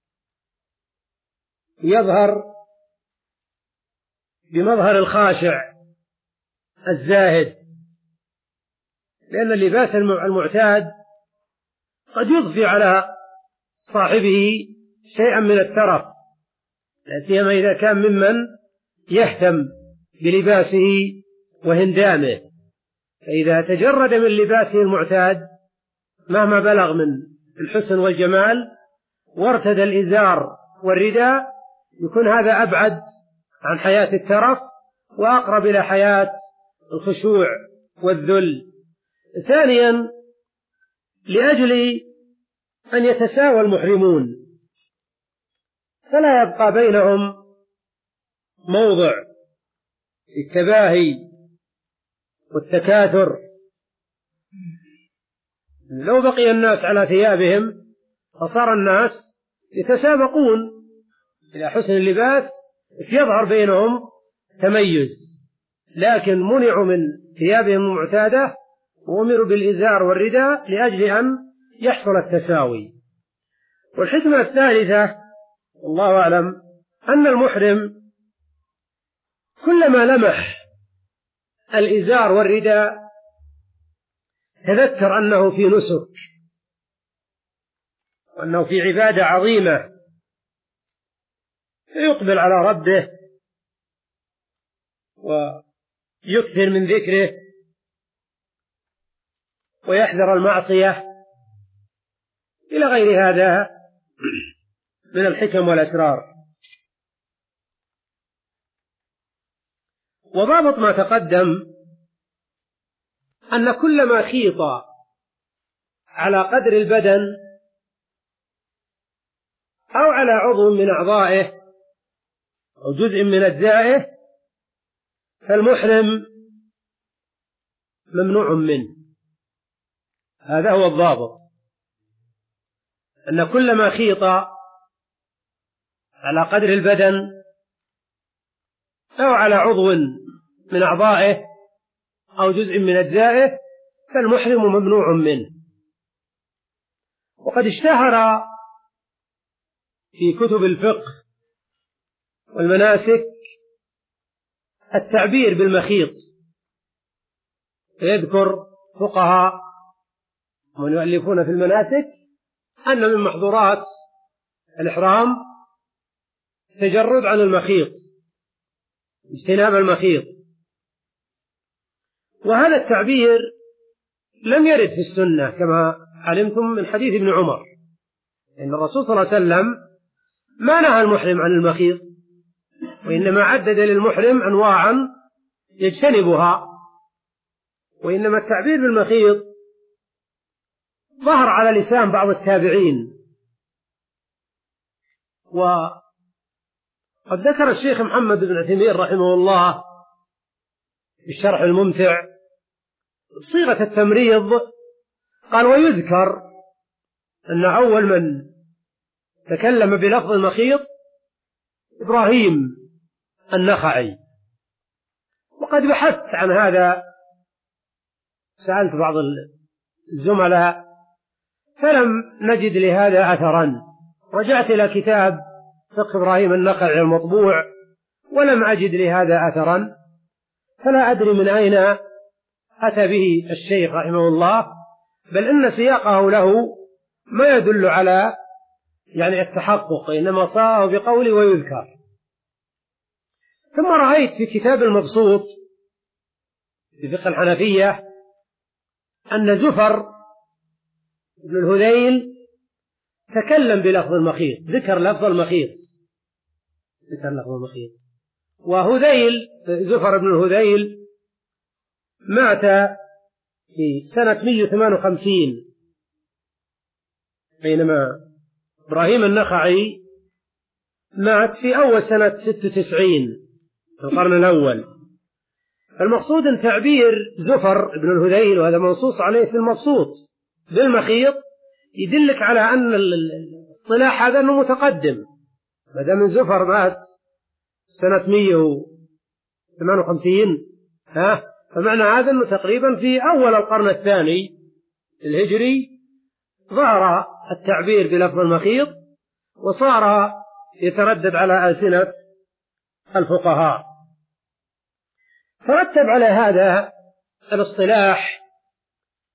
يظهر بمظهر الخاشع الزاهد لأن اللباس المعتاد قد يضفي على صاحبه شيئا من الترف، لا سيما إذا كان ممن يهتم بلباسه وهندامه، فإذا تجرد من لباسه المعتاد مهما بلغ من الحسن والجمال وارتدى الإزار والرداء يكون هذا أبعد عن حياة الترف وأقرب إلى حياة الخشوع والذل. ثانيا، لأجل أن يتساوى المحرمون فلا يبقى بينهم موضع التباهي والتكاثر. لو بقي الناس على ثيابهم فصار الناس يتسابقون إلى حسن اللباس يظهر بينهم تميز، لكن منعوا من ثيابهم المعتادة وأمروا بالإزار والرداء لأجل أن يحصل التساوي. والحكمة الثالثة والله أعلم أن المحرم كلما لمح الإزار والرداء تذكر أنه في نسك وأنه في عبادة عظيمة فيقبل على ربه ويكثر من ذكره ويحذر المعصية إلى غير هذا من الحكم والأسرار. وضابط ما تقدم أن كل ما خيط على قدر البدن أو على عضو من أعضائه أو جزء من أجزائه فالمحرم ممنوع منه. هذا هو الضابط، أن كل ما خيط على قدر البدن أو على عضو من أعضائه أو جزء من أجزائه فالمحرم ممنوع منه. وقد اشتهر في كتب الفقه والمناسك التعبير بالمخيط، فيذكر فقهاء من يؤلفون في المناسك أن من محظورات الإحرام تجرد عن المخيط، اجتناب المخيط. وهذا التعبير لم يرد في السنة كما علمتم من حديث ابن عمر، إن الرسول صلى الله عليه وسلم ما نهى المحرم عن المخيط، وإنما عدد للمحرم أنواعا يجتنبها، وإنما التعبير بالمخيط ظهر على لسان بعض التابعين. وقد ذكر الشيخ محمد بن عثيمين رحمه الله في الشرح الممتع صيغة التمريض، قال: ويذكر أن أول من تكلم بلفظ المخيط إبراهيم النخعي. وقد بحثت عن هذا، سألت بعض الزملاء فلم نجد لهذا أثرا، رجعت إلى كتاب فقه إبراهيم النخعي المطبوع ولم أجد لهذا أثرا، فلا أدري من أين أتى به الشيخ رحمه الله، بل إن سياقه له ما يدل على يعني التحقق، إنما صار بقول ويذكر. ثم رأيت في كتاب المبسوط في فقه الحنفية أن زفر بن الهذيل تكلم بلفظ المخيط، ذكر لفظ المخيط، ذكر لفظ المخيط. وهذيل زفر بن الهذيل مات في سنة مئة وثمانية وخمسين، بينما إبراهيم النخعي مات في أول سنة ستة وتسعين في القرن الأول. المقصود أن تعبير زفر بن الهذيل، وهذا منصوص عليه في المبسوط، بالمخيط يدلك على أن الاصطلاح هذا أنه متقدم، ما دام من زفر مات سنة مئة وثمانية وخمسين ها فمعنى هذا أنه تقريبا في أول القرن الثاني الهجري ظهر التعبير بلفظ المخيط وصار يتردد على ألسنة الفقهاء. ترتب على هذا الاصطلاح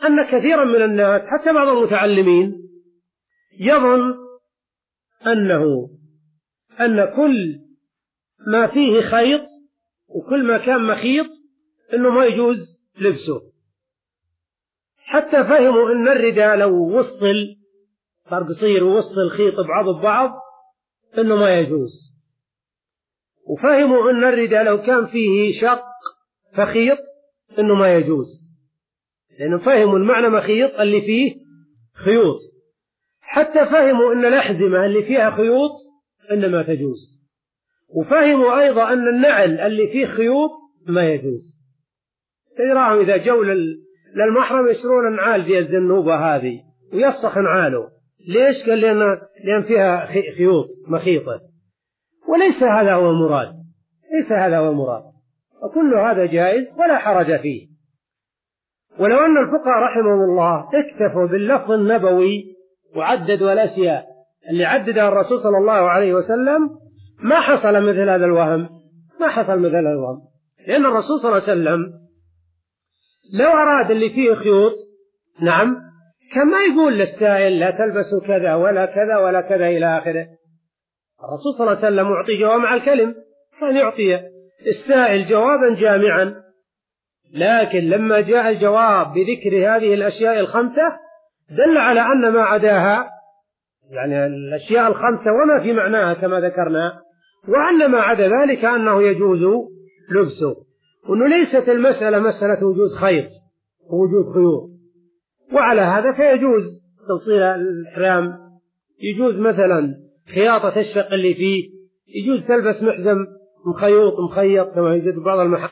أن كثيرا من الناس حتى بعض المتعلمين يظن أنه أن كل ما فيه خيط وكل ما كان مخيط أنه ما يجوز لبسه، حتى فهموا أن الرداء لو وصل صار قصير ووصل خيط بعض ببعض أنه ما يجوز، وفهموا أن الرداء لو كان فيه شق فخيط أنه ما يجوز، لأنه فهموا المعنى مخيط اللي فيه خيوط، حتى فهموا أن الأحزمة اللي فيها خيوط إنما تجوز، وفهموا أيضا أن النعل اللي فيه خيوط ما يجوز. تراهم إذا جو للمحرم يشترون النعال دي الزنوبة هذه ويفسخ نعاله، ليش؟ قال لأن لأن فيها خيوط مخيطة، وليس هذا هو المراد، ليس هذا هو المراد، وكل هذا جائز ولا حرج فيه. ولو أن الفقهاء رحمهم الله اكتفوا باللفظ النبوي وعددوا الأشياء اللي عددها الرسول صلى الله عليه وسلم ما حصل مثل هذا الوهم، ما حصل مثل هذا الوهم، لأن الرسول صلى الله عليه وسلم لو أراد اللي فيه خيوط نعم كان ما يقول للسائل لا تلبسوا كذا ولا كذا ولا كذا إلى آخره. الرسول صلى الله عليه وسلم يعطي جوامع الكلم، كان يعطي السائل جوابا جامعا، لكن لما جاء الجواب بذكر هذه الأشياء الخمسة دل على أن ما عداها يعني الأشياء الخمسة وما في معناها كما ذكرنا، وأن ما عدا ذلك أنه يجوز لبسه، وأنه ليست المسألة مسألة وجود خيط ووجود خيوط، وعلى هذا فيجوز توصيل الإحرام، يجوز مثلا خياطة الشق اللي فيه، يجوز تلبس محزم مخيوط مخيط كما يوجد بعض المحل،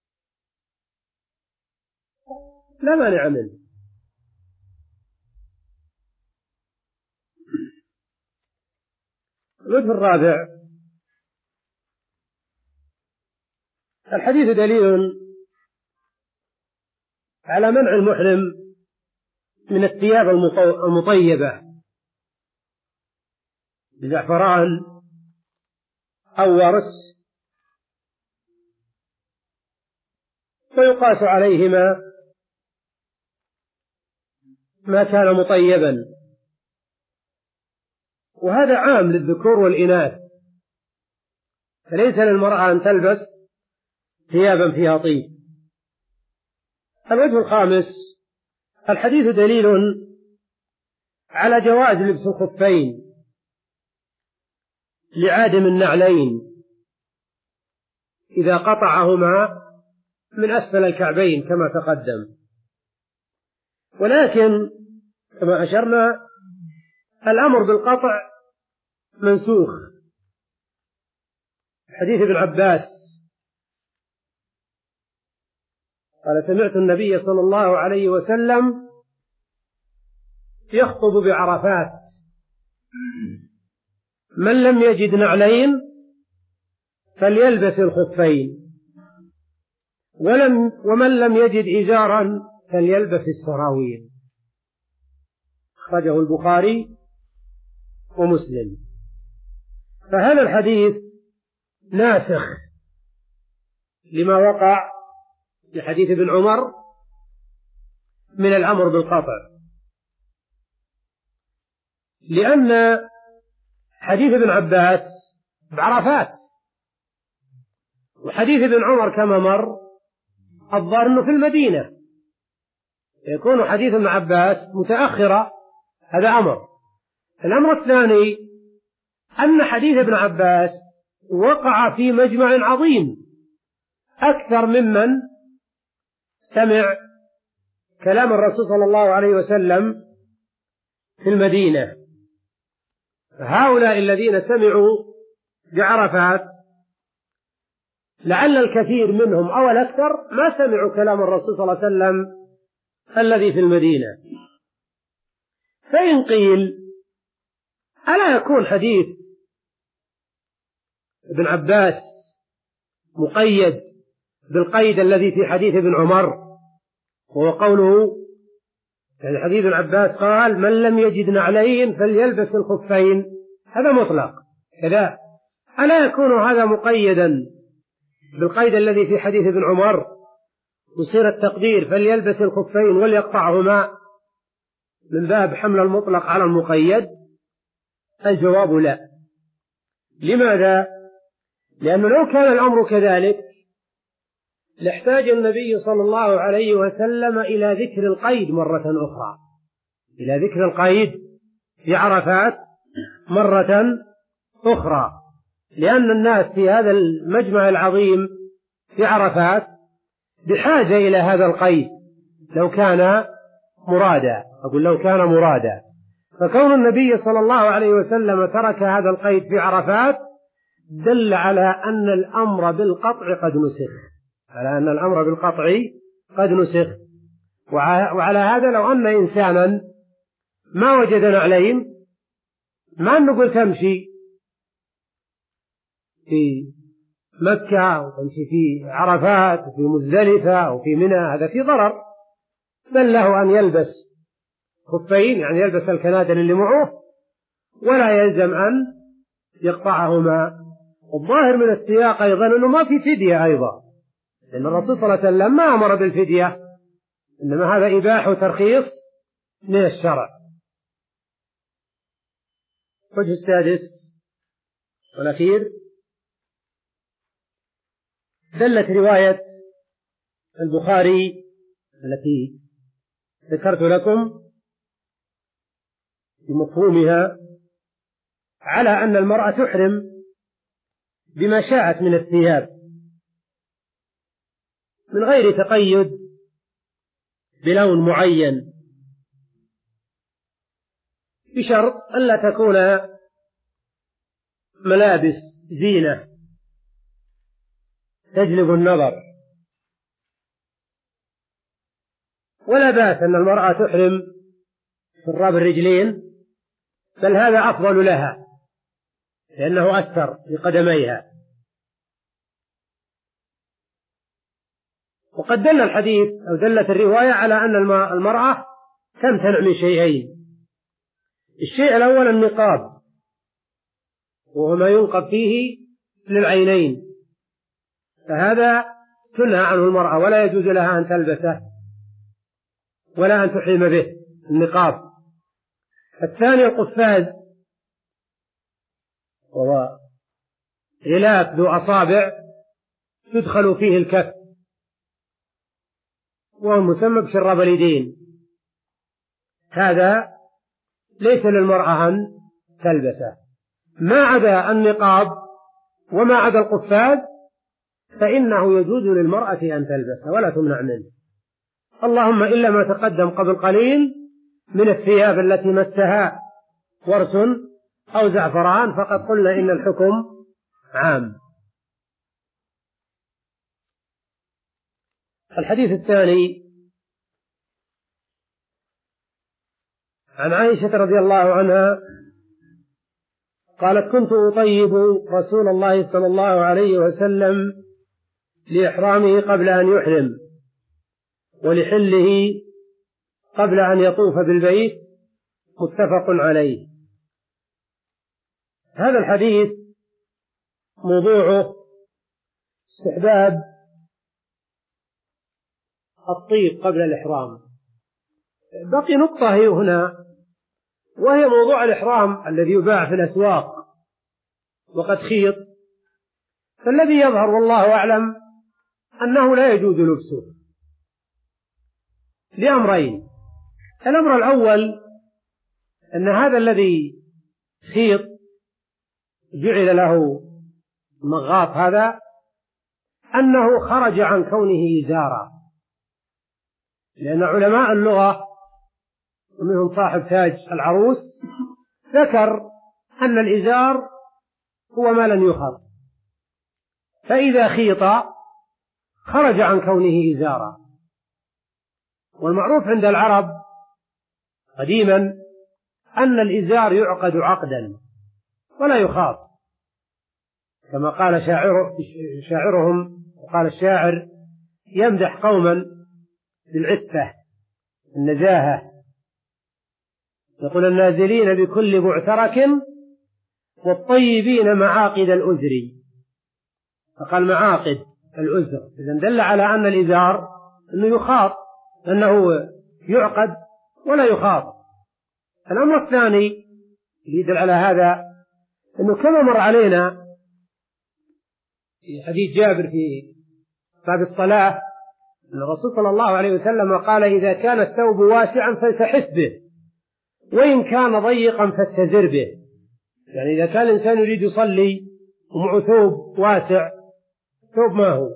لا مانع منه. الوجه الرابع الحديث دليل على منع المحرم من الثياب المطيبة بزعفران أو ورس، فيقاس عليهما ما كان مطيبا، وهذا عام للذكور والإناث، فليس للمرأة أن تلبس ثيابا فيها طيب. الوجه الخامس الحديث دليل على جواز لبس الخفين لعادم النعلين إذا قطعهما من أسفل الكعبين كما تقدم، ولكن كما أشرنا الأمر بالقطع منسوخ. حديث ابن عباس قال سمعت النبي صلى الله عليه وسلم يخطب بعرفات من لم يجد نعلين فليلبس الخفين، ولم ومن لم يجد إزارا فليلبس السراويل. أخرجه البخاري ومسلم. فهذا الحديث ناسخ لما وقع في حديث ابن عمر من الأمر بالقطع، لأن حديث ابن عباس بعرفات، وحديث ابن عمر كما مر الظاهر أنه في المدينة، يكون حديث ابن عباس متأخرة، هذا أمر. الأمر الثاني أن حديث ابن عباس وقع في مجمع عظيم أكثر ممن سمع كلام الرسول صلى الله عليه وسلم في المدينة. هؤلاء الذين سمعوا بعرفات لعل الكثير منهم أو الأكثر ما سمعوا كلام الرسول صلى الله عليه وسلم الذي في المدينة. فإن قيل ألا يكون حديث ابن عباس مقيد بالقيد الذي في حديث ابن عمر، وهو قوله يعني حديث ابن عباس قال من لم يجد نعلين فليلبس الخفين، هذا مطلق كذا، ألا يكون هذا مقيدا بالقيد الذي في حديث ابن عمر يصير التقدير فليلبس الخفين وليقطعهما من باب حمل المطلق على المقيد؟ الجواب لا. لماذا؟ لأنه لو كان الأمر كذلك لاحتاج النبي صلى الله عليه وسلم إلى ذكر القيد مرة أخرى، إلى ذكر القيد في عرفات مرة أخرى، لأن الناس في هذا المجمع العظيم في عرفات بحاجة إلى هذا القيد لو كان مرادا، أقول لو كان مرادا. فكون النبي صلى الله عليه وسلم ترك هذا القيد في عرفات دل على أن الأمر بالقطع قد نسخ، على أن الأمر بالقطع قد نسخ. وعلى هذا لو أن إنسانا ما وجد نعلين، ما نقول تمشي في مكة وتمشي في عرفات وفي مزدلفة وفي منى، هذا في ضرر، بل له أن يلبس خفين، يعني يلبس الكنادل اللي معه، ولا يلزم أن يقطعهما. والظاهر من السياق أيضا أنه ما في فدية أيضا، لأن الرسول صلى الله عليه وسلم ما أمر بالفدية، إنما هذا إباحة وترخيص من الشرع. الوجه السادس والأخير، دلت رواية البخاري التي ذكرت لكم بمفهومها على أن المرأة تحرم بما شاءت من الثياب من غير تقيد بلون معين، بشرط ألا تكون ملابس زينة تجلب النظر. ولا بأس أن المرأة تحرم شراب الرجلين، بل هذا أفضل لها لأنه أستر بقدميها. وقد دل الحديث أو دلت الرواية على أن المرأة تمتنع من شيئين: الشيء الأول النقاب، وهو ما ينقب فيه للعينين، فهذا تنهى عنه المرأة ولا يجوز لها أن تلبسه ولا أن تحرم به، النقاب. الثاني القفاز، وهو غلاف ذو أصابع تدخل فيه الكف، وهو مسمى بشراب اليدين، هذا ليس للمرأة أن تلبسه. ما عدا النقاب وما عدا القفاز فإنه يجوز للمرأة أن تلبسه ولا تمنع منه، اللهم إلا ما تقدم قبل قليل من الثياب التي مسها ورس أو زعفران، فقد قلنا إن الحكم عام. الحديث الثاني عن عائشة رضي الله عنها قالت: كنت أطيب رسول الله صلى الله عليه وسلم لإحرامه قبل أن يحرم، ولحله قبل أن يطوف بالبيت، متفق عليه. هذا الحديث موضوعه استحباب الطيب قبل الإحرام. بقي نقطة هي هنا، وهي موضوع الإحرام الذي يباع في الأسواق وقد خيط، فالذي يظهر والله أعلم أنه لا يجوز لبسه لأمرين: الأمر الأول أن هذا الذي خيط جعل له مغاط هذا أنه خرج عن كونه إزارا، لأن علماء اللغة ومنهم صاحب تاج العروس ذكر أن الإزار هو ما لن يخط، فإذا خيط خرج عن كونه إزارا. والمعروف عند العرب قديما أن الإزار يعقد عقدا ولا يخاط، كما قال شاعر شاعرهم وقال الشاعر يمدح قوما بالعفة النزاهة، يقول: النازلين بكل معترك والطيبين معاقد الأزر، فقال معاقد الأزر، إذن دل على أن الإزار أنه يخاط، أنه يعقد ولا يخاط. الأمر الثاني اللي يدل على هذا أنه كما مر علينا في حديث جابر في باب الصلاة أن الرسول صلى الله عليه وسلم قال: إذا كان الثوب واسعا فالتحف به، وإن كان ضيقا فاتزر به. يعني إذا كان الإنسان يريد يصلي ومعه ثوب واسع، ثوب ما هو؟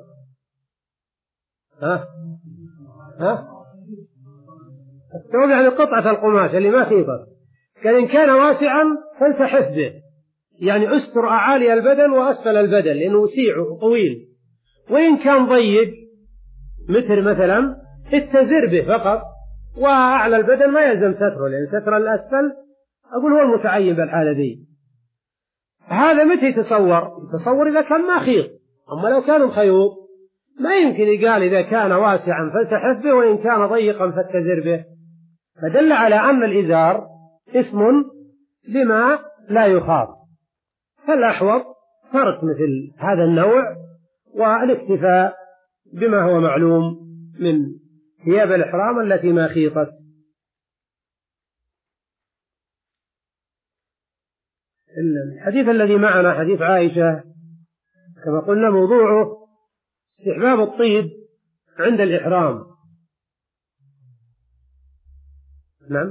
ها؟ ها؟ الثوب يعني قطعة القماش اللي ما خيطت. قال: إن كان واسعا فالتحف به، يعني أستر أعالي البدن وأسفل البدن لأنه وسيع وطويل. وإن كان ضيق متر مثلا اتزر به فقط، وأعلى البدن ما يلزم ستره، لأن ستر الأسفل أقول هو المتعين بالحالة دي. هذا متى يتصور؟ يتصور إذا كان ما خيط. أما لو كان مخيوط ما يمكن يقال إذا كان واسعا فالتحف به وإن كان ضيقا فاتزر به. فدل على أن الإزار اسم لما لا يخاط. فالأحوط ترك مثل هذا النوع والاكتفاء بما هو معلوم من ثياب الإحرام التي ما خيطت. الحديث الذي معنا حديث عائشة كما قلنا موضوعه استحباب الطيب عند الإحرام. نعم،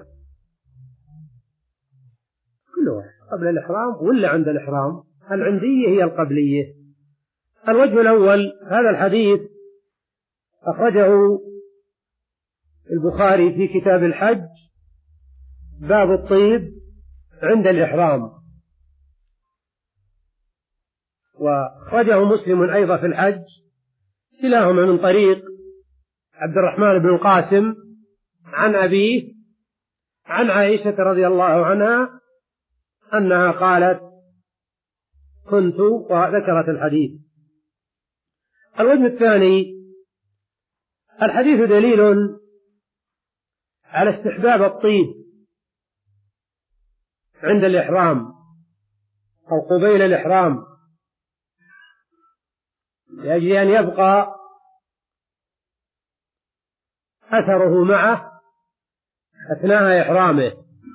كل واحد قبل الإحرام ولا عند الإحرام. العندية هي القبلية. الوجه الأول، هذا الحديث أخرجه البخاري في كتاب الحج باب الطيب عند الإحرام، وأخرجه مسلم أيضا في الحج، كلاهما من طريق عبد الرحمن بن القاسم عن أبيه عن عائشة رضي الله عنها أنها قالت: كنت، وذكرت الحديث. الوجه الثاني، الحديث دليل على استحباب الطيب عند الإحرام أو قبيل الإحرام، لأجل أن يبقى أثره معه أثناء إحرامه،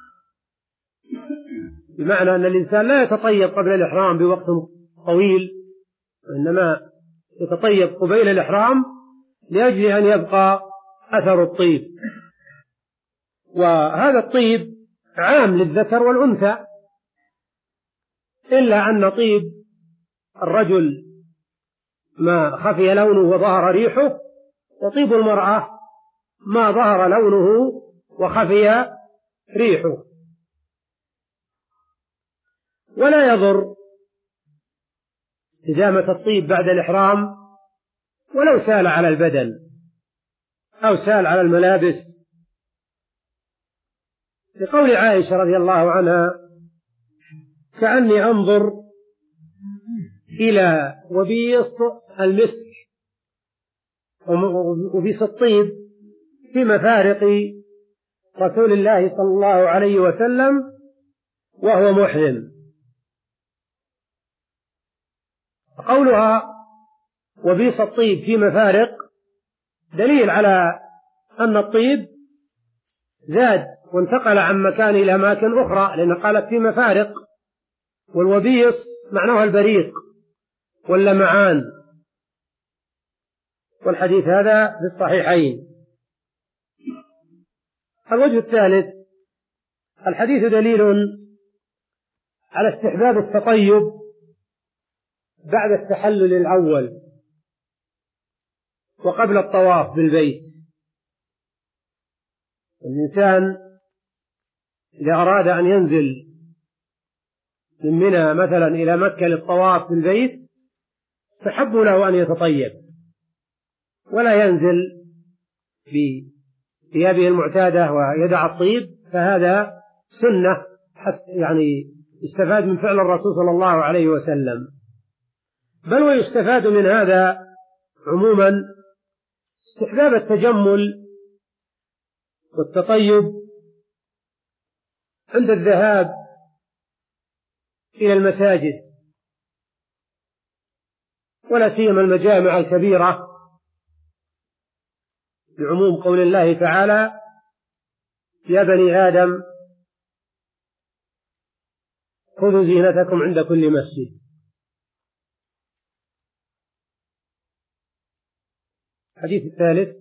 بمعنى أن الإنسان لا يتطيب قبل الإحرام بوقت طويل، وإنما يتطيب قبيل الإحرام لأجل أن يبقى أثر الطيب. وهذا الطيب عام للذكر والأنثى، إلا أن طيب الرجل ما خفي لونه وظهر ريحه، وطيب المرأة ما ظهر لونه وخفي ريحه. ولا يضر استدامة الطيب بعد الإحرام ولو سال على البدن أو سال على الملابس، لقول عائشة رضي الله عنها: كأني أنظر إلى وبيص المسك وبيص الطيب في مفارق رسول الله صلى الله عليه وسلم وهو محرم. قولها وبيص الطيب في مفارق دليل على أن الطيب زاد وانتقل عن مكان إلى أماكن أخرى، لأن قالت في مفارق، والوبيص معناه البريق واللمعان، والحديث هذا في الصحيحين. الوجه الثالث، الحديث دليل على استحباب التطيب بعد التحلل الأول وقبل الطواف بالبيت. الإنسان إذا أراد أن ينزل من منى مثلا إلى مكة للطواف بالبيت فحب له أن يتطيب ولا ينزل بثيابه المعتادة ويدع الطيب، فهذا سنة يعني يستفاد من فعل الرسول صلى الله عليه وسلم. بل ويستفاد من هذا عموما استحباب التجمل والتطيب عند الذهاب إلى المساجد، ولا سيما المجامع الكبيرة، بعموم قول الله تعالى: يا بني آدم خذوا زينتكم عند كل مسجد. الحديث الثالث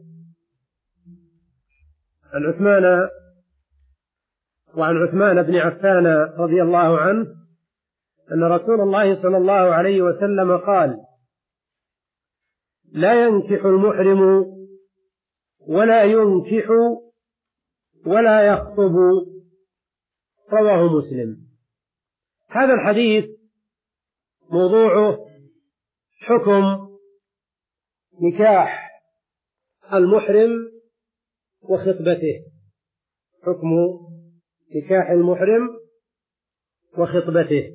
عن عثمان وعن عثمان بن عفان رضي الله عنه أن رسول الله صلى الله عليه وسلم قال: لا ينكح المحرم ولا ينكح ولا يخطب. رواه مسلم. هذا الحديث موضوعه حكم نكاح المحرم وخطبته. حكم نكاح المحرم وخطبته.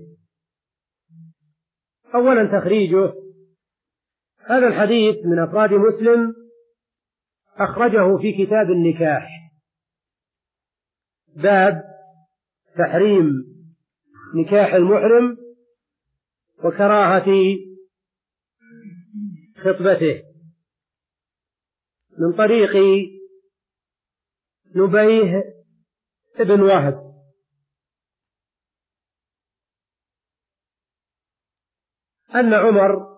أولا تخريجه: هذا الحديث من أفراد مسلم، أخرجه في كتاب النكاح، باب تحريم نكاح المحرم وكراهة خطبته، من طريق نبيه ابن وهب. أن عمر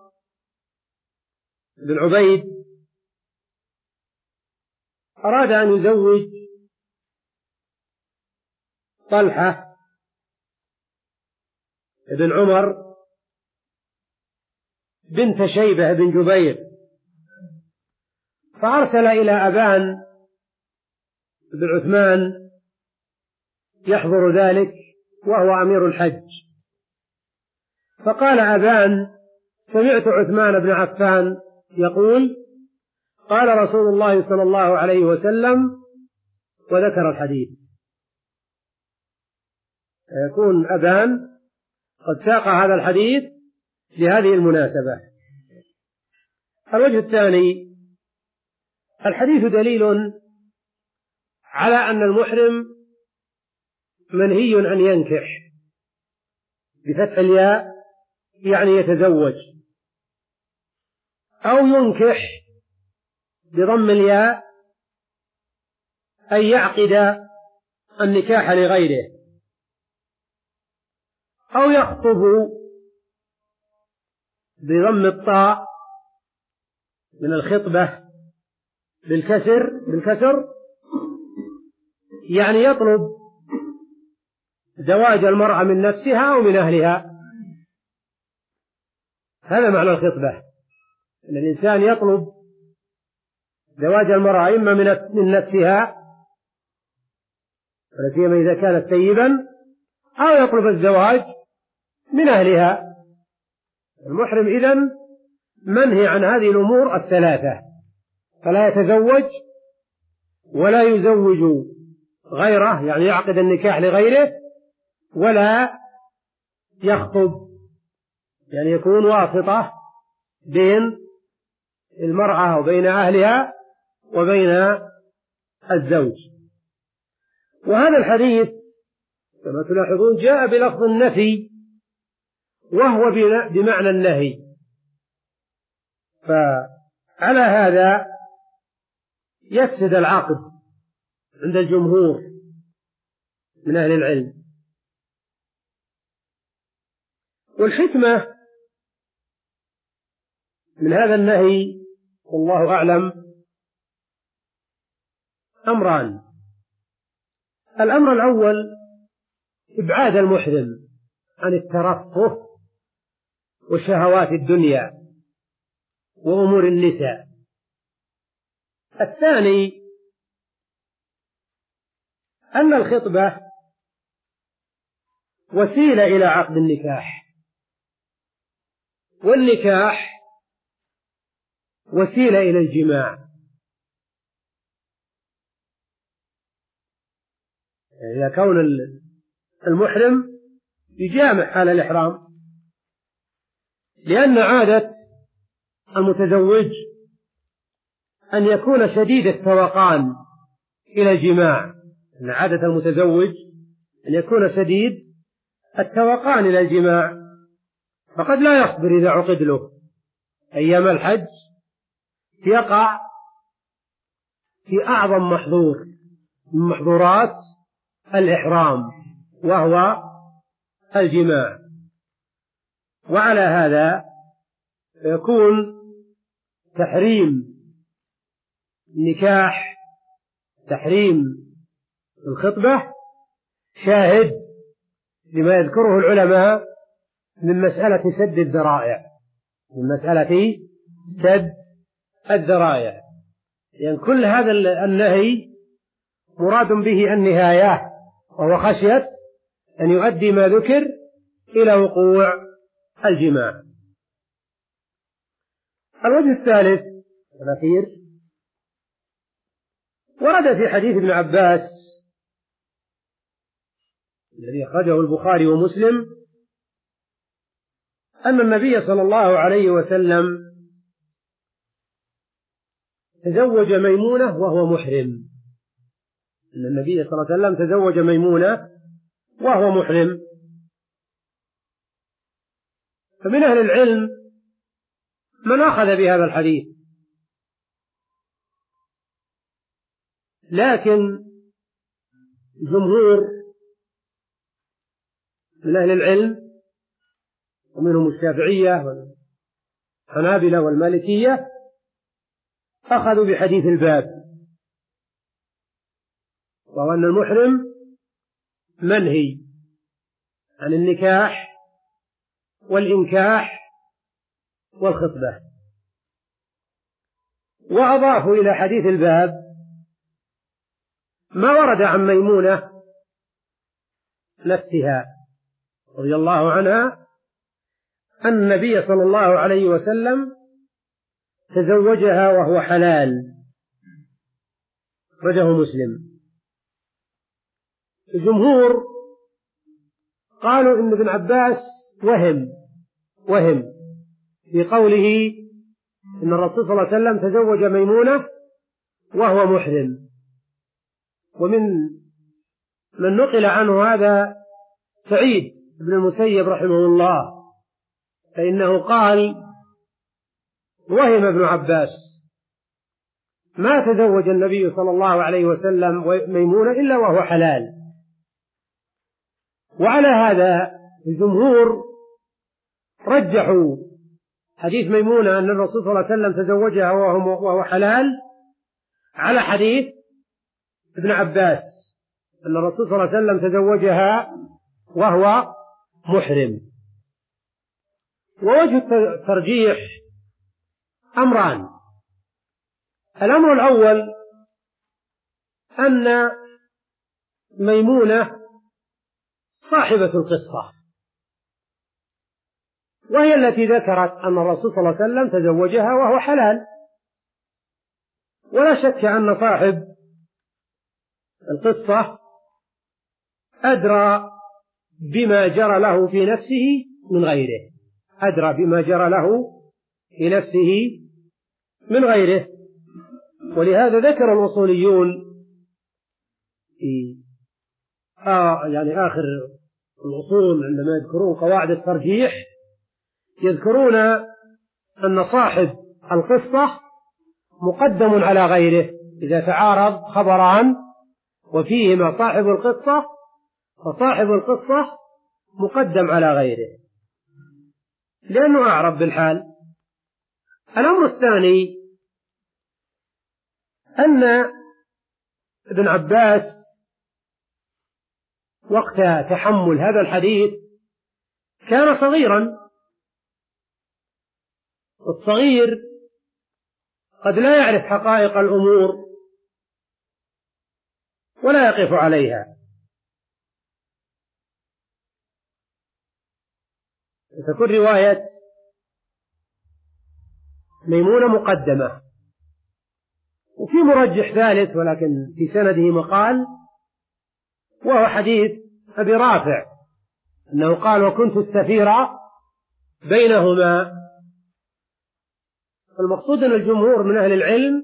بن عبيد أراد أن يزوج طلحة بن عمر بنت شيبة بن جبير، فأرسل إلى أبان بن عثمان يحضر ذلك وهو أمير الحج، فقال أبان: سمعت عثمان بن عفان يقول: قال رسول الله صلى الله عليه وسلم، وذكر الحديث. يكون أبان قد ساق هذا الحديث لهذه المناسبة. الوجه الثاني: الحديث دليل على أن المحرم منهي أن ينكح، بفتح الياء يعني يتزوج، أو ينكح بضم الياء أي يعقد النكاح لغيره، أو يخطب بضم الطاء من الخطبة بالكسر بالكسر يعني يطلب زواج المرأة من نفسها أو من أهلها. هذا معنى الخطبة، أن الإنسان يطلب زواج المرأة إما من نفسها، ولا سيما إذا كانت طيبا، أو يطلب الزواج من أهلها. المحرم إذن منهي عن هذه الأمور الثلاثة، فلا يتزوج ولا يزوج غيره يعني يعقد النكاح لغيره، ولا يخطب يعني يكون واسطة بين المرأة وبين أهلها وبين الزوج. وهذا الحديث كما تلاحظون جاء بلفظ النفي وهو بمعنى النهي، فعلى هذا يفسد العقد عند الجمهور من أهل العلم. والحكمة من هذا النهي والله أعلم أمران: الأمر الأول إبعاد المحرم عن الترفه وشهوات الدنيا وأمور النساء. الثاني أن الخطبة وسيلة إلى عقد النكاح، والنكاح وسيلة إلى الجماع. إذا كون المحرم يجامع حال الإحرام، لأن عادة المتزوج أن يكون شديد التوقان إلى الجماع، أن عادة المتزوج أن يكون شديد التوقان إلى الجماع، فقد لا يصبر إذا عقد له أيام الحج، يقع في أعظم محظور من محظورات الإحرام وهو الجماع. وعلى هذا يكون تحريم النكاح تحريم الخطبة شاهد لما يذكره العلماء من مسألة سد الذرائع من مسألة سد الذرائع لأن يعني كل هذا النهي مراد به النهاية وهو خشية أن يؤدي ما ذكر إلى وقوع الجماع. الوجه الثالث الأخير ورد في حديث ابن عباس الذي أخرجه البخاري ومسلم أن النبي صلى الله عليه وسلم تزوج ميمونة وهو محرم أن النبي صلى الله عليه وسلم تزوج ميمونة وهو محرم. فمن أهل العلم من أخذ بهذا الحديث، لكن جمهور من أهل العلم ومنهم الشافعية والحنابلة والمالكية أخذوا بحديث الباب، وهو أن المحرم منهي عن النكاح والإنكاح والخطبة، وأضافوا إلى حديث الباب ما ورد عن ميمونة نفسها رضي الله عنها أن النبي صلى الله عليه وسلم تزوجها وهو حلال، أخرجه مسلم. الجمهور قالوا إن ابن عباس وهم وهم في قوله إن الرسول صلى الله عليه وسلم تزوج ميمونة وهو محرم، ومن من نقل عنه هذا سعيد بن المسيب رحمه الله، فإنه قال وهم ابن عباس ما تزوج النبي صلى الله عليه وسلم ميمونة إلا وهو حلال. وعلى هذا الجمهور رجحوا حديث ميمونة أن الرسول صلى الله عليه وسلم تزوجها وهو حلال على حديث ابن عباس أن الرسول صلى الله عليه وسلم تزوجها وهو محرم. ووجه الترجيح أمران: الأمر الأول أن ميمونة صاحبة القصة، وهي التي ذكرت أن الرسول صلى الله عليه وسلم تزوجها وهو حلال، ولا شك أن صاحب القصة أدرى بما جرى له في نفسه من غيره أدرى بما جرى له في نفسه من غيره. ولهذا ذكر الأصوليون في آه يعني آخر الأصول عندما يذكرون قواعد الترجيح يذكرون أن صاحب القصة مقدم على غيره إذا تعارض خبران وفيهما صاحب القصة فصاحب القصة مقدم على غيره لأنه أعرف بالحال. الأمر الثاني أن ابن عباس وقت تحمل هذا الحديث كان صغيرا، والصغير قد لا يعرف حقائق الأمور ولا يقف عليها، فتكون رواية ميمونة مقدمة. وفي مرجح ثالث ولكن في سنده مقال، وهو حديث أبي رافع أنه قال وكنت السفير بينهما. المقصود أن الجمهور من أهل العلم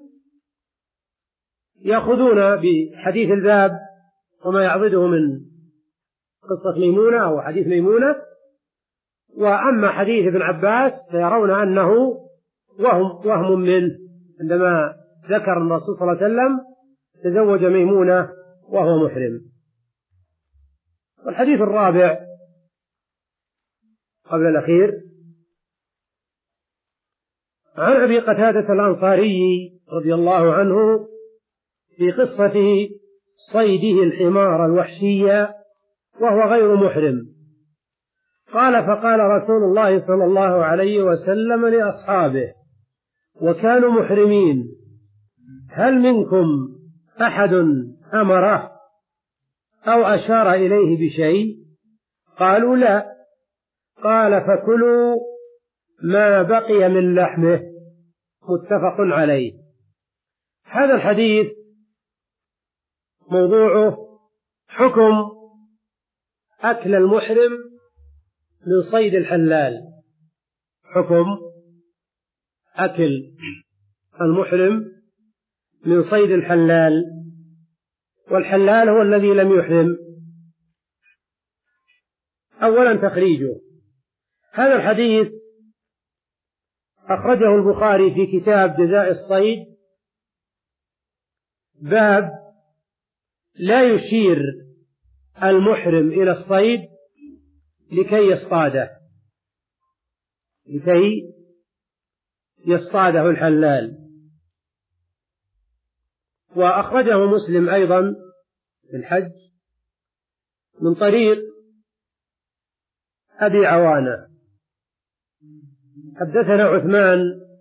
يأخذون بحديث الباب وما يعضده من قصة ميمونة أو حديث ميمونة، وأما حديث ابن عباس فيرون أنه وهم, وهم منه عندما ذكر الرسول صلى الله عليه وسلم تزوج ميمونة وهو محرم. والحديث الرابع قبل الأخير عن أبي قتادة الأنصاري رضي الله عنه في قصة صيده الحمار الوحشي وهو غير محرم قال: فقال رسول الله صلى الله عليه وسلم لأصحابه وكانوا محرمين: هل منكم أحد أمره أو أشار إليه بشيء؟ قالوا: لا. قال: فكلوا ما بقي من لحمه. متفق عليه. هذا الحديث موضوعه حكم أكل المحرم من صيد الحلال. حكم أكل المحرم من صيد الحلال، والحلال هو الذي لم يحرم. أولا تخريجه. هذا الحديث أخرجه البخاري في كتاب جزاء الصيد، باب لا يشير المحرم إلى الصيد لكي يصطاده لكي يصطاده الحلال. وأخرجه مسلم أيضا في الحج من طريق أبي عوانة. حدثنا عثمان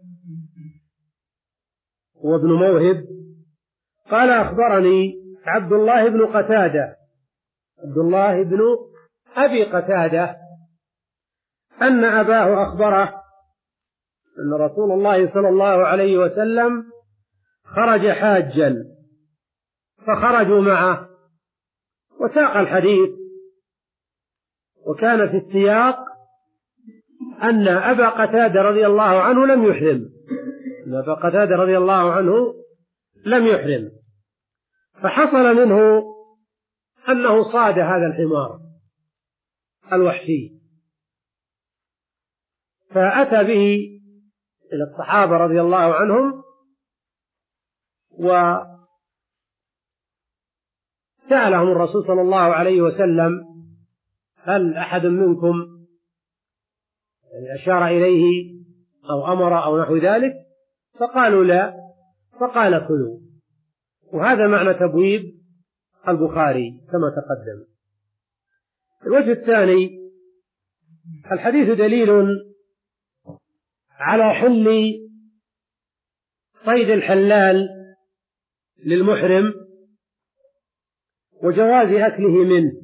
وابن موهب قال: أخبرني عبد الله بن قتادة عبد الله بن أبي قتادة أن أباه أخبره أن رسول الله صلى الله عليه وسلم خرج حاجا فخرجوا معه، وساق الحديث، وكان في السياق أن أبا قتادة رضي الله عنه لم يحرم أن أبا قتادة رضي الله عنه لم يحرم فحصل منه أنه صاد هذا الحمار الوحشي، فأتى به إلى الصحابة رضي الله عنهم وسألهم الرسول صلى الله عليه وسلم: هل أحد منكم يعني أشار إليه أو أمر أو نحو ذلك؟ فقالوا: لا. فقال: كلوا. وهذا معنى تبويب البخاري كما تقدم. الوجه الثاني: الحديث دليل على حل صيد الحلال للمحرم وجواز أكله منه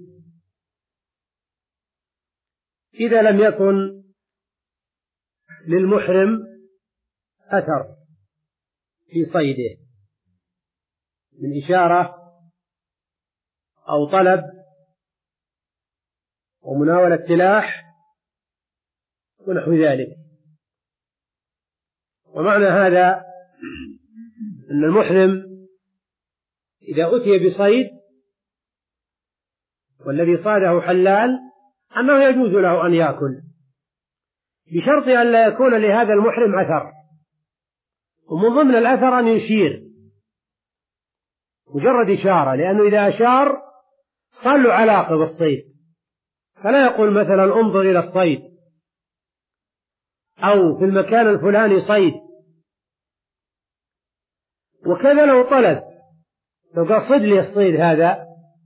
إذا لم يكن للمحرم أثر في صيده من إشارة أو طلب ومناولة سلاح ونحو ذلك. ومعنى هذا أن المحرم إذا أتي بصيد والذي صاده حلال أنه يجوز له أن يأكل بشرط أن لا يكون لهذا المحرم أثر، ومن ضمن الأثر أن يشير مجرد إشارة، لأنه إذا أشار صار له علاقة بالصيد، فلا يقول مثلا انظر إلى الصيد أو في المكان الفلاني صيد. وكذا لو طلب لو قال صد لي الصيد هذا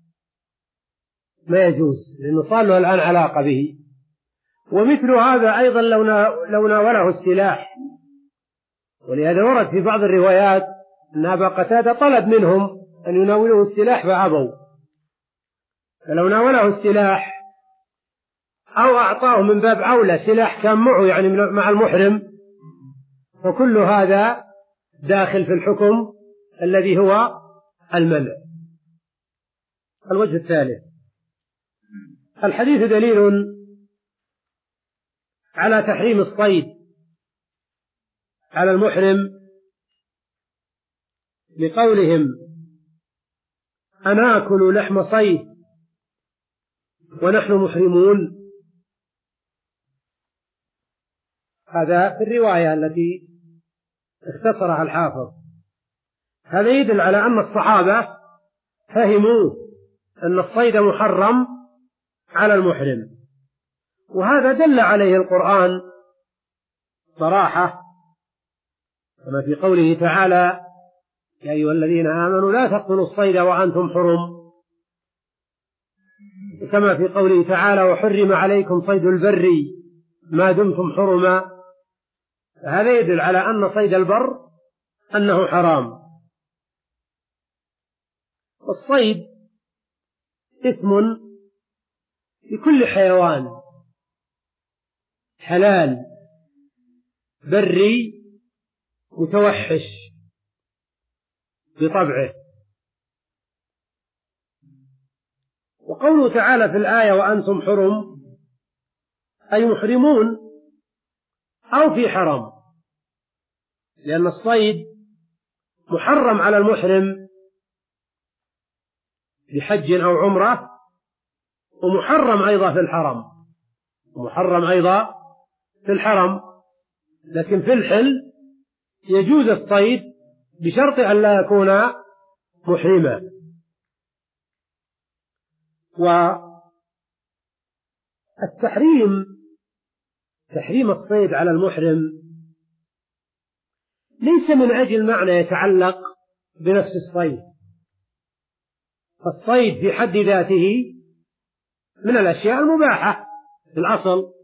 ما يجوز، لأنه صار له الآن علاقة به. ومثل هذا أيضا لو ناوله السلاح، ولهذا ورد في بعض الروايات أن أبا قتادة طلب منهم أن يناولوه السلاح فأبوا، فلو ناوله السلاح أو أعطاه من باب أولى سلاح كان معه يعني مع المحرم، فكل هذا داخل في الحكم الذي هو المنع. الوجه الثالث: الحديث دليل على تحريم الصيد على المحرم لقولهم: أناكل لحم صيد ونحن محرمون. هذا في الرواية التي اختصرها الحافظ، هذا يدل على أن الصحابة فهموا أن الصيد محرم على المحرم، وهذا دل عليه القرآن صراحة، كما في قوله تعالى: يا أيها الذين آمنوا لا تقتلوا الصيد وأنتم حرم، كما في قوله تعالى: وحرم عليكم صيد البر ما دمتم حرما. هذا يدل على أن صيد البر أنه حرام. والصيد اسم لكل حيوان حلال بري متوحش بطبعه. وقوله تعالى في الآية: وأنتم حرم، أي محرمون أو في حرم، لأن الصيد محرم على المحرم بحج أو عمرة، ومحرم أيضا في الحرم، ومحرم أيضا في الحرم، لكن في الحل يجوز الصيد بشرط أن لا يكون محرما. والتحريم تحريم الصيد على المحرم ليس من أجل معنى يتعلق بنفس الصيد، فالصيد في حد ذاته من الأشياء المباحة في الأصل،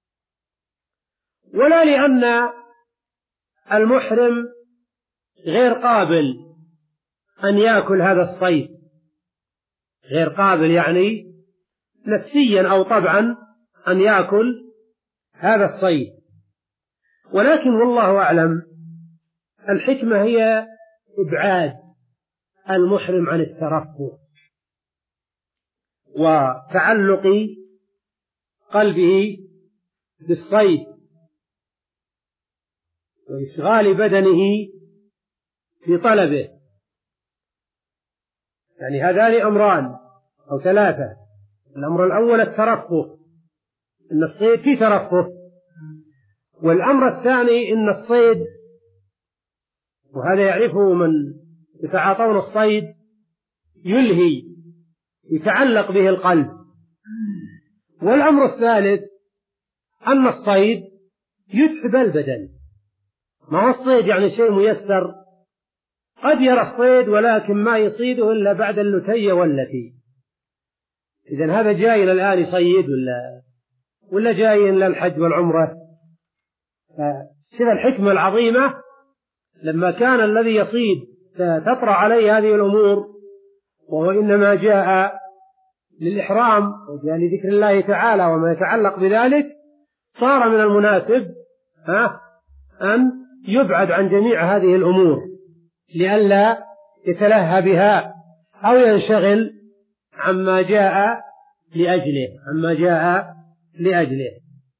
ولا لأن المحرم غير قابل أن يأكل هذا الصيد، غير قابل يعني نفسيا أو طبعا أن يأكل هذا الصيد، ولكن والله أعلم الحكمة هي إبعاد المحرم عن الترفه وتعلق قلبه بالصيد وإشغال بدنه في طلبه. يعني هذان أمران أو ثلاثة: الأمر الأول الترفه، إن الصيد فيه ترفه، والأمر الثاني إن الصيد، وهذا يعرفه من يتعاطون الصيد، يلهي يتعلق به القلب، والأمر الثالث أن الصيد يتعب البدن. ما هو الصيد يعني شيء ميسر، قد يرى الصيد ولكن ما يصيده إلا بعد اللتي والتي. إذن هذا جاي الآن يصيد ولا ولا جاي للحج والعمرة؟ كذا الحكمة العظيمة لما كان الذي يصيد تطرأ عليه هذه الأمور، وهو إنما جاء للإحرام وجاء لذكر الله تعالى وما يتعلق بذلك، صار من المناسب ها أن يبعد عن جميع هذه الأمور لئلا يتلهى بها أو ينشغل عما جاء لأجله عما جاء لأجله.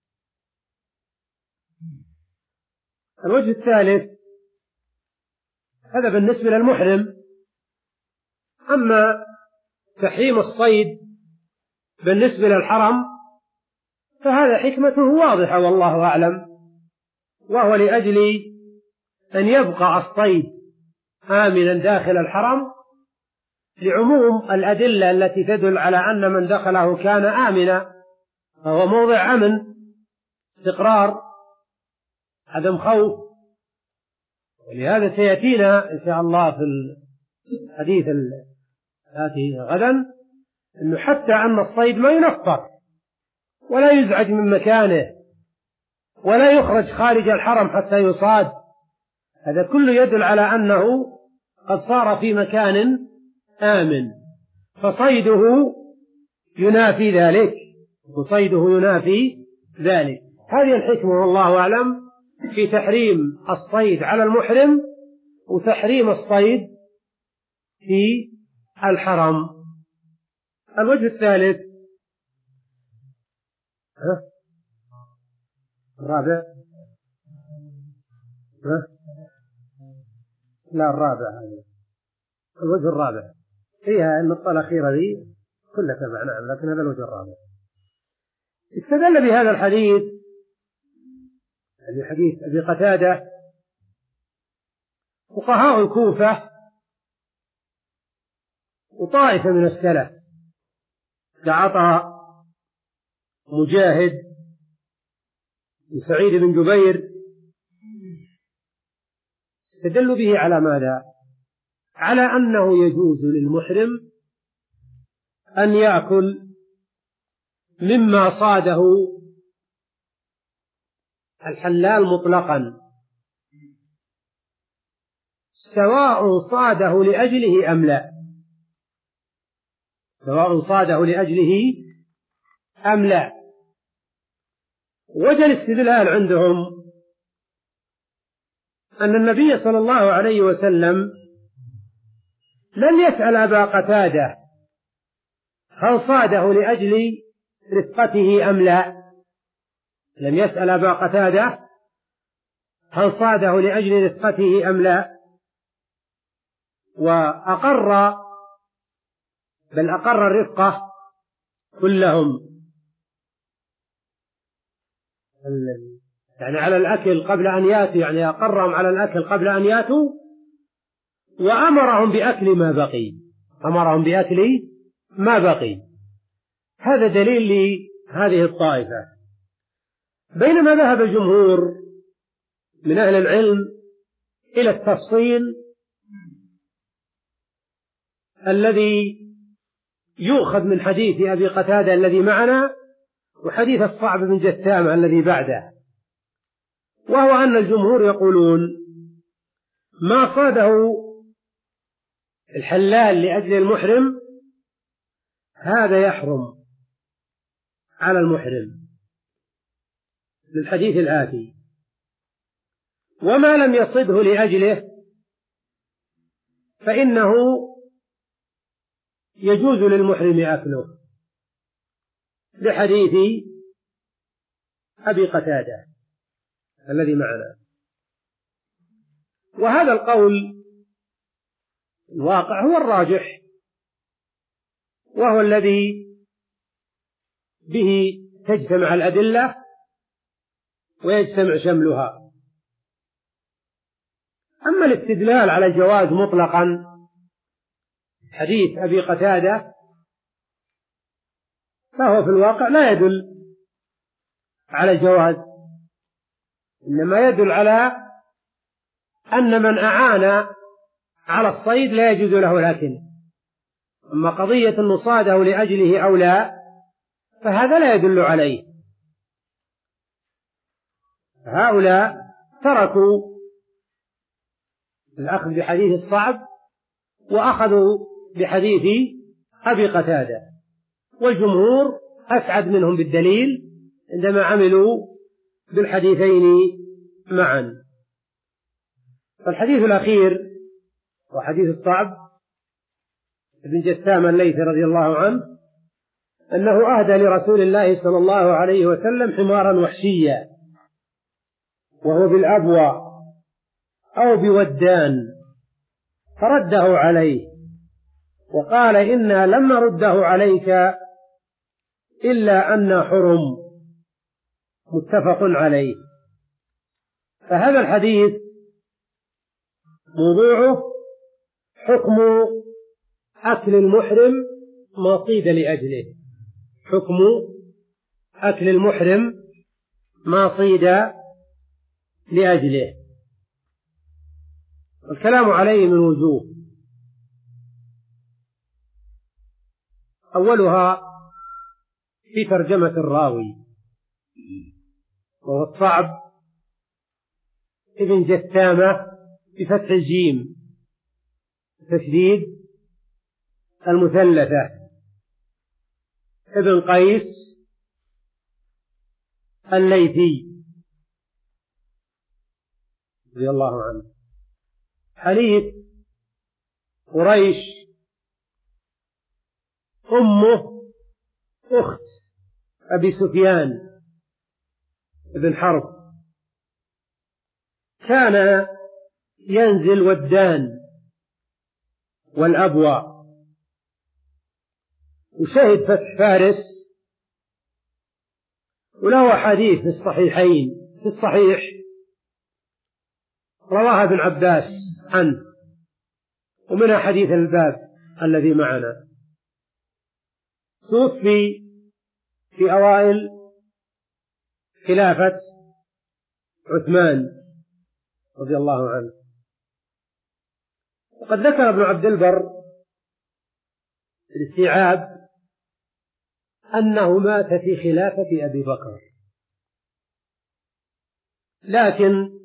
الوجه الثالث هذا بالنسبة للمحرم. أما تحريم الصيد بالنسبة للحرم فهذا حكمته واضحة والله أعلم، وهو لأجل أن يبقى الصيد آمنا داخل الحرم لعموم الأدلة التي تدل على أن من دخله كان آمنا، فهو موضع أمن، استقرار، عدم خوف. ولهذا سيأتينا إن شاء الله في الحديث الآتي غدا أنه حتى أن الصيد ما ينفر ولا يزعج من مكانه ولا يخرج خارج الحرم حتى يصاد، هذا كله يدل على أنه قد صار في مكان آمن، فصيده ينافي ذلك وصيده ينافي ذلك. هذه الحكمة والله أعلم في تحريم الصيد على المحرم وتحريم الصيد في الحرم. الوجه الثالث ها؟ الرابع ها؟ لا الرابع هذا الوجه الرابع فيها النقطة الأخيرة ذي كلها تبع، نعم، لكن هذا الوجه الرابع. استدل بهذا الحديث يعني حديث أبي قتادة فقهاء الكوفة وطائفة من السلف كعطاء، مجاهد، وسعيد بن جبير استدلوا به على ماذا؟ على أنه يجوز للمحرم أن يأكل مما صاده الحلال مطلقا، سواء صاده لأجله أم لا، سواء صاده لأجله أم لا. وجه الاستدلال عندهم أن النبي صلى الله عليه وسلم لم يسأل أبا قتادة هل صاده لأجل رفقته أم لا، لم يسأل أبا قتادة هل صاده لأجل رفقته أم لا، وأقر بل أقر الرفقة كلهم يعني على الأكل قبل أن يأتوا، يعني أقرهم على الأكل قبل أن يأتوا، وأمرهم بأكل ما بقي، أمرهم بأكل ما بقي. هذا دليل لهذه الطائفة. بينما ذهب الجمهور من أهل العلم إلى التفصيل الذي يؤخذ من حديث أبي قتادة الذي معنا وحديث الصعب بن جثامة الذي بعده، وهو أن الجمهور يقولون ما صاده الحلال لأجل المحرم هذا يحرم على المحرم للحديث الآتي، وما لم يصده لأجله فإنه يجوز للمحرم أكله لحديث أبي قتادة الذي معنا. وهذا القول الواقع هو الراجح، وهو الذي به تجتمع الأدلة ويجتمع شملها. أما الاستدلال على الجواز مطلقا حديث أبي قتادة فهو في الواقع لا يدل على الجواز، إنما يدل على أن من أعان على الصيد لا يجوز له الأكل. أما قضية أن صاده لأجله أو لا فهذا لا يدل عليه. هؤلاء تركوا الأخذ بحديث الصعب وأخذوا بحديث أبي قتادة، والجمهور أسعد منهم بالدليل عندما عملوا بالحديثين معا. فالحديث الأخير وحديث الصعب ابن جثامة الليثي رضي الله عنه أنه أهدى لرسول الله صلى الله عليه وسلم حمارا وحشيا وهو بالأبوى أو بودان فرده عليه وقال إنا لم نرده عليك إلا أن حرم، متفق عليه. فهذا الحديث موضوعه حكم أكل المحرم ما صيد لأجله، حكم أكل المحرم ما صيد لأجله. الكلام عليه من وجوه، أولها في ترجمة الراوي وهو الصعب ابن جثامة بفتح الجيم تشديد المثلثة ابن قيس الليثي رضي الله عنه، حليف قريش، أمه أخت أبي سفيان بن حرب، كان ينزل ودان والأبوى، وشهد فتح فارس، وله حديث في الصحيحين في الصحيح رواها ابن عباس عنه ومنها حديث الباب الذي معنا، توفي في أوائل خلافة عثمان رضي الله عنه. وقد ذكر ابن عبد البر في الاستيعاب أنه مات في خلافة أبي بكر، لكن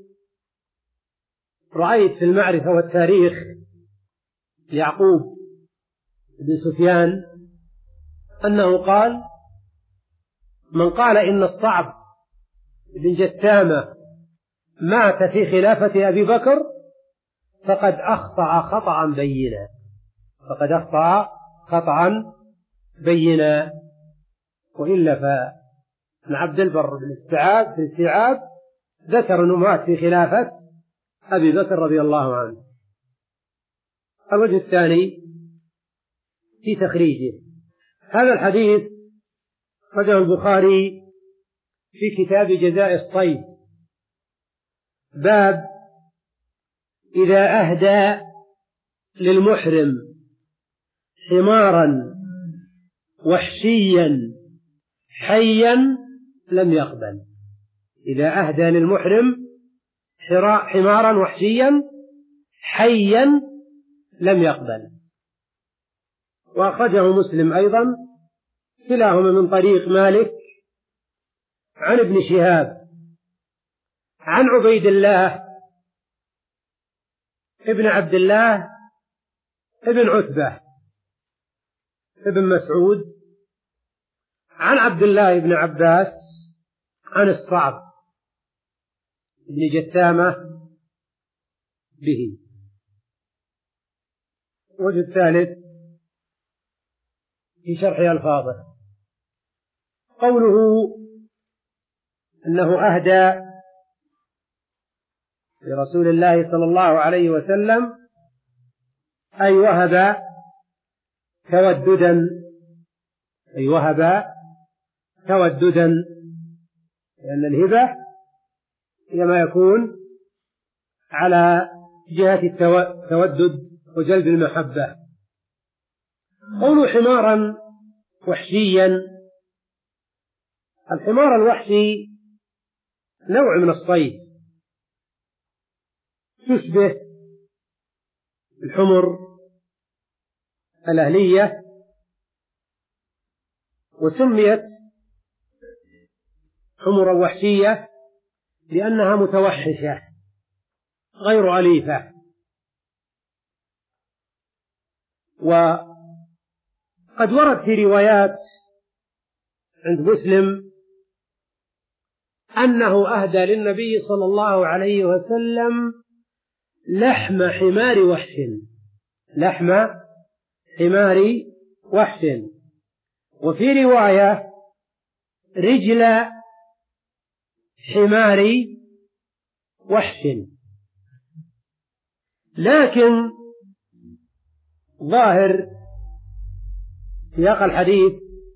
رأيت في المعرفة والتاريخ يعقوب بن سفيان أنه قال: من قال إن الصعب بن جتامة مات في خلافة أبي بكر فقد أخطأ خطأ بينا، فقد أخطأ خطأ بينا. وإلا فابن عبد البر بالاستيعاب في الاستيعاب ذكر أنه مات في خلافة أبي بكر رضي الله عنه. الوجه الثاني في تخريجه، هذا الحديث خرجه البخاري في كتاب جزاء الصيد، باب إذا أهدى للمحرم حمارا وحشيا حيا لم يقبل. إذا أهدى للمحرم حمارا وحشيا حيا لم يقبل. وأخرجه مسلم أيضا كلاهما من طريق مالك عن ابن شهاب عن عبيد الله ابن عبد الله ابن عتبة ابن مسعود عن عبد الله بن عباس عن الصعب بن جتامة به. الوجه الثالث في شرح ألفاظه، قوله أنه أهدى لرسول الله صلى الله عليه وسلم أي وهب توددا، أي وهب توددا، لأن الهبة هي ما يكون على جهة التودد وجلب المحبة. قولوا حمارا وحشيا، الحمار الوحشي نوع من الصيد تشبه الحمر الأهلية، وسميت حمرا وحشية لأنها متوحشة غير أليفة. وقد ورد في روايات عند مسلم أنه أهدى للنبي صلى الله عليه وسلم لحم حمار وحش، لحم حمار وحش، وفي رواية رجل حمار وحش. لكن ظاهر سياق الحديث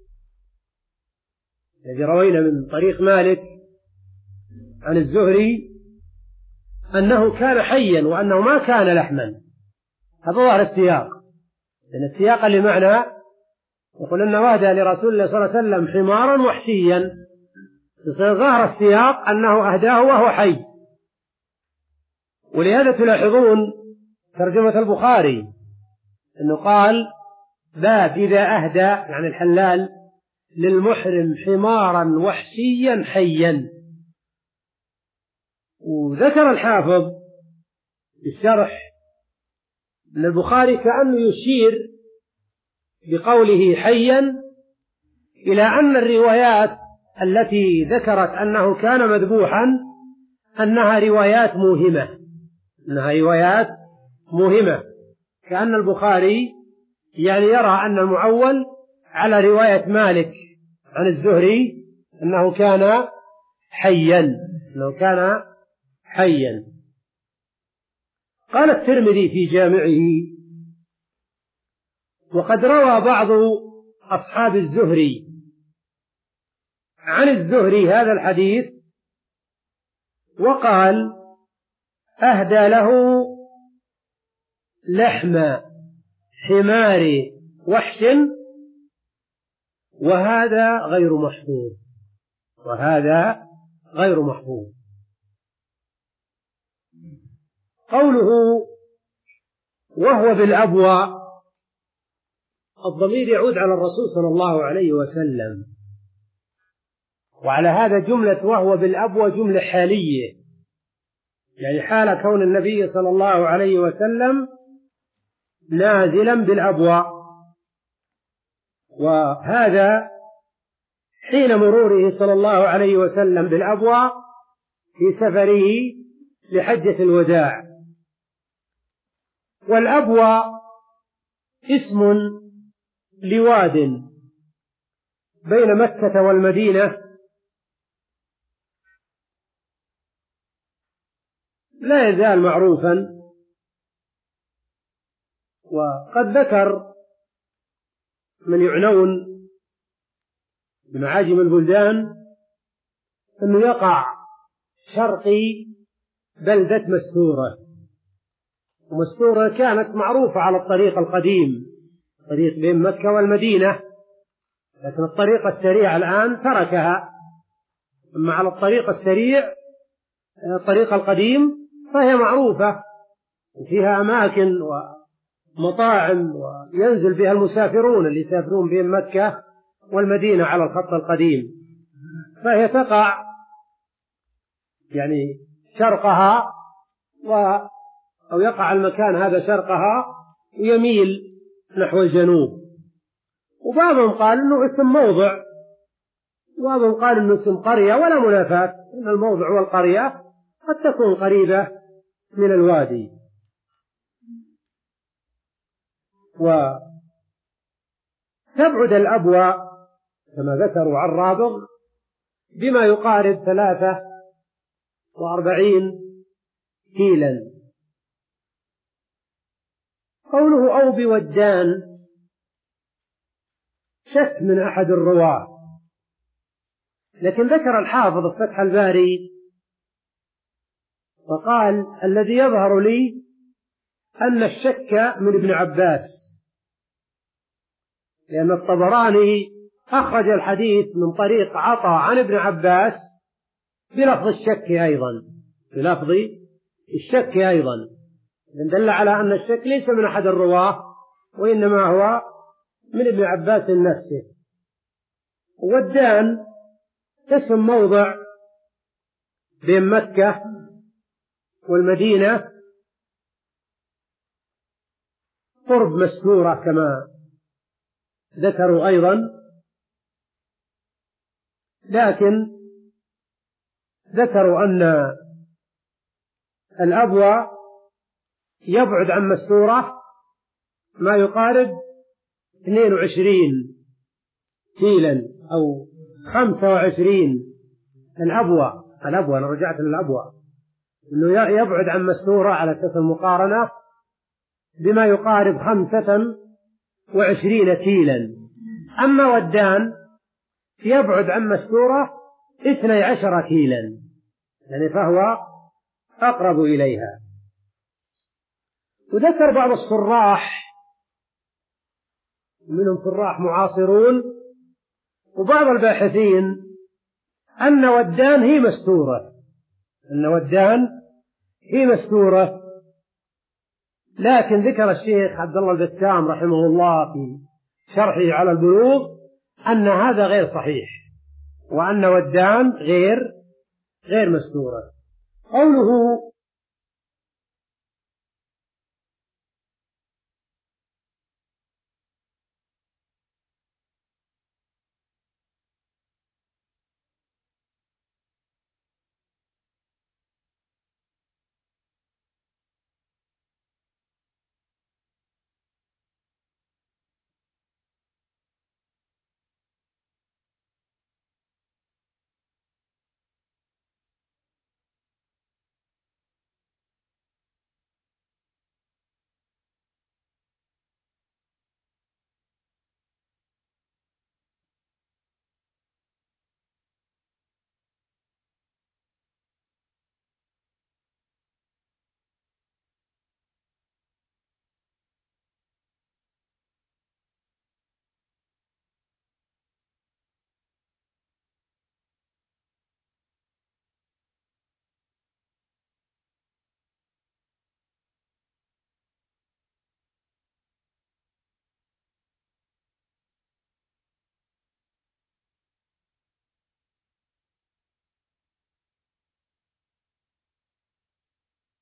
الذي روينا من طريق مالك عن الزهري أنه كان حيا وأنه ما كان لحما، هذا ظاهر السياق، لأن السياق اللي معنا يقول أنه أهدى لرسول الله صلى الله عليه وسلم حمارا وحشيا، ظاهر السياق أنه أهداه وهو حي. ولهذا تلاحظون ترجمة البخاري أنه قال باب إذا أهدى يعني الحلال للمحرم حمارا وحشيا حيا. وذكر الحافظ بالشرح أن البخاري كأنه يشير بقوله حيا إلى أن الروايات التي ذكرت أنه كان مذبوحا أنها روايات موهمة، أنها روايات موهمة، كأن البخاري يعني يرى أن المعول على رواية مالك عن الزهري أنه كان حيا، أنه كان حيا. قال الترمذي في جامعه: وقد روى بعض أصحاب الزهري عن الزهري هذا الحديث وقال: أهدى له لحم حمار وحش، وهذا غير محفوظ، وهذا غير محفوظ. قوله وهو بالأبوى، الضمير يعود على الرسول صلى الله عليه وسلم، وعلى هذا جملة وهو بالأبوى جملة حالية، يعني حال كون النبي صلى الله عليه وسلم نازلا بالأبوى، وهذا حين مروره صلى الله عليه وسلم بالأبوى في سفره لحجة الوداع. والأبوى اسم لواد بين مكة والمدينة لا يزال معروفا، وقد ذكر من يعنون بمعاجم البلدان أنه يقع شرقي بلدة مستورة، ومستورة كانت معروفة على الطريق القديم، طريق بين مكة والمدينة، لكن الطريق السريع الآن تركها. أما على الطريق السريع الطريق القديم فهي معروفة، وفيها أماكن ومطاعم وينزل بها المسافرون اللي يسافرون بين مكة والمدينة على الخط القديم، فهي تقع يعني شرقها و أو يقع المكان هذا شرقها ويميل نحو الجنوب. وبعضهم قال إنه اسم موضع، وبعضهم قال إنه اسم قرية، ولا منافاة، إن الموضع والقرية قد تكون قريبة من الوادي. وتبعد الأبوى كما ذكروا عن رابغ بما يقارب ثلاثة وأربعين كيلا. قوله أو بودان شك من أحد الرواة، لكن ذكر الحافظ في فتح الباري فقال الذي يظهر لي أن الشك من ابن عباس، لأن الطبراني أخرج الحديث من طريق عطا عن ابن عباس بلفظ الشك أيضا، بلفظ الشك أيضا، دل على أن الشك ليس من أحد الرواة، وإنما هو من ابن عباس نفسه. ودان اسم موضع بين مكة والمدينة قرب مستورة كما ذكروا أيضا، لكن ذكروا أن الأبوى يبعد عن مستورة ما يقارب اثنين وعشرين كيلا أو خمسة وعشرين. الأبوى الأبوى أنا رجعت للأبوى، إنه يبعد عن مستورة على أساس المقارنة بما يقارب خمسة وعشرين كيلا. أما ودان يبعد عن مستورة اثني عشر كيلا، يعني فهو أقرب إليها. وذكر بعض الصراح منهم صراح معاصرون وبعض الباحثين أن ودان هي مستورة، أن ودان هي مستورة، لكن ذكر الشيخ عبد الله البسام رحمه الله في شرحه على البلوغ أن هذا غير صحيح، وأن ودان غير غير مستورة. قوله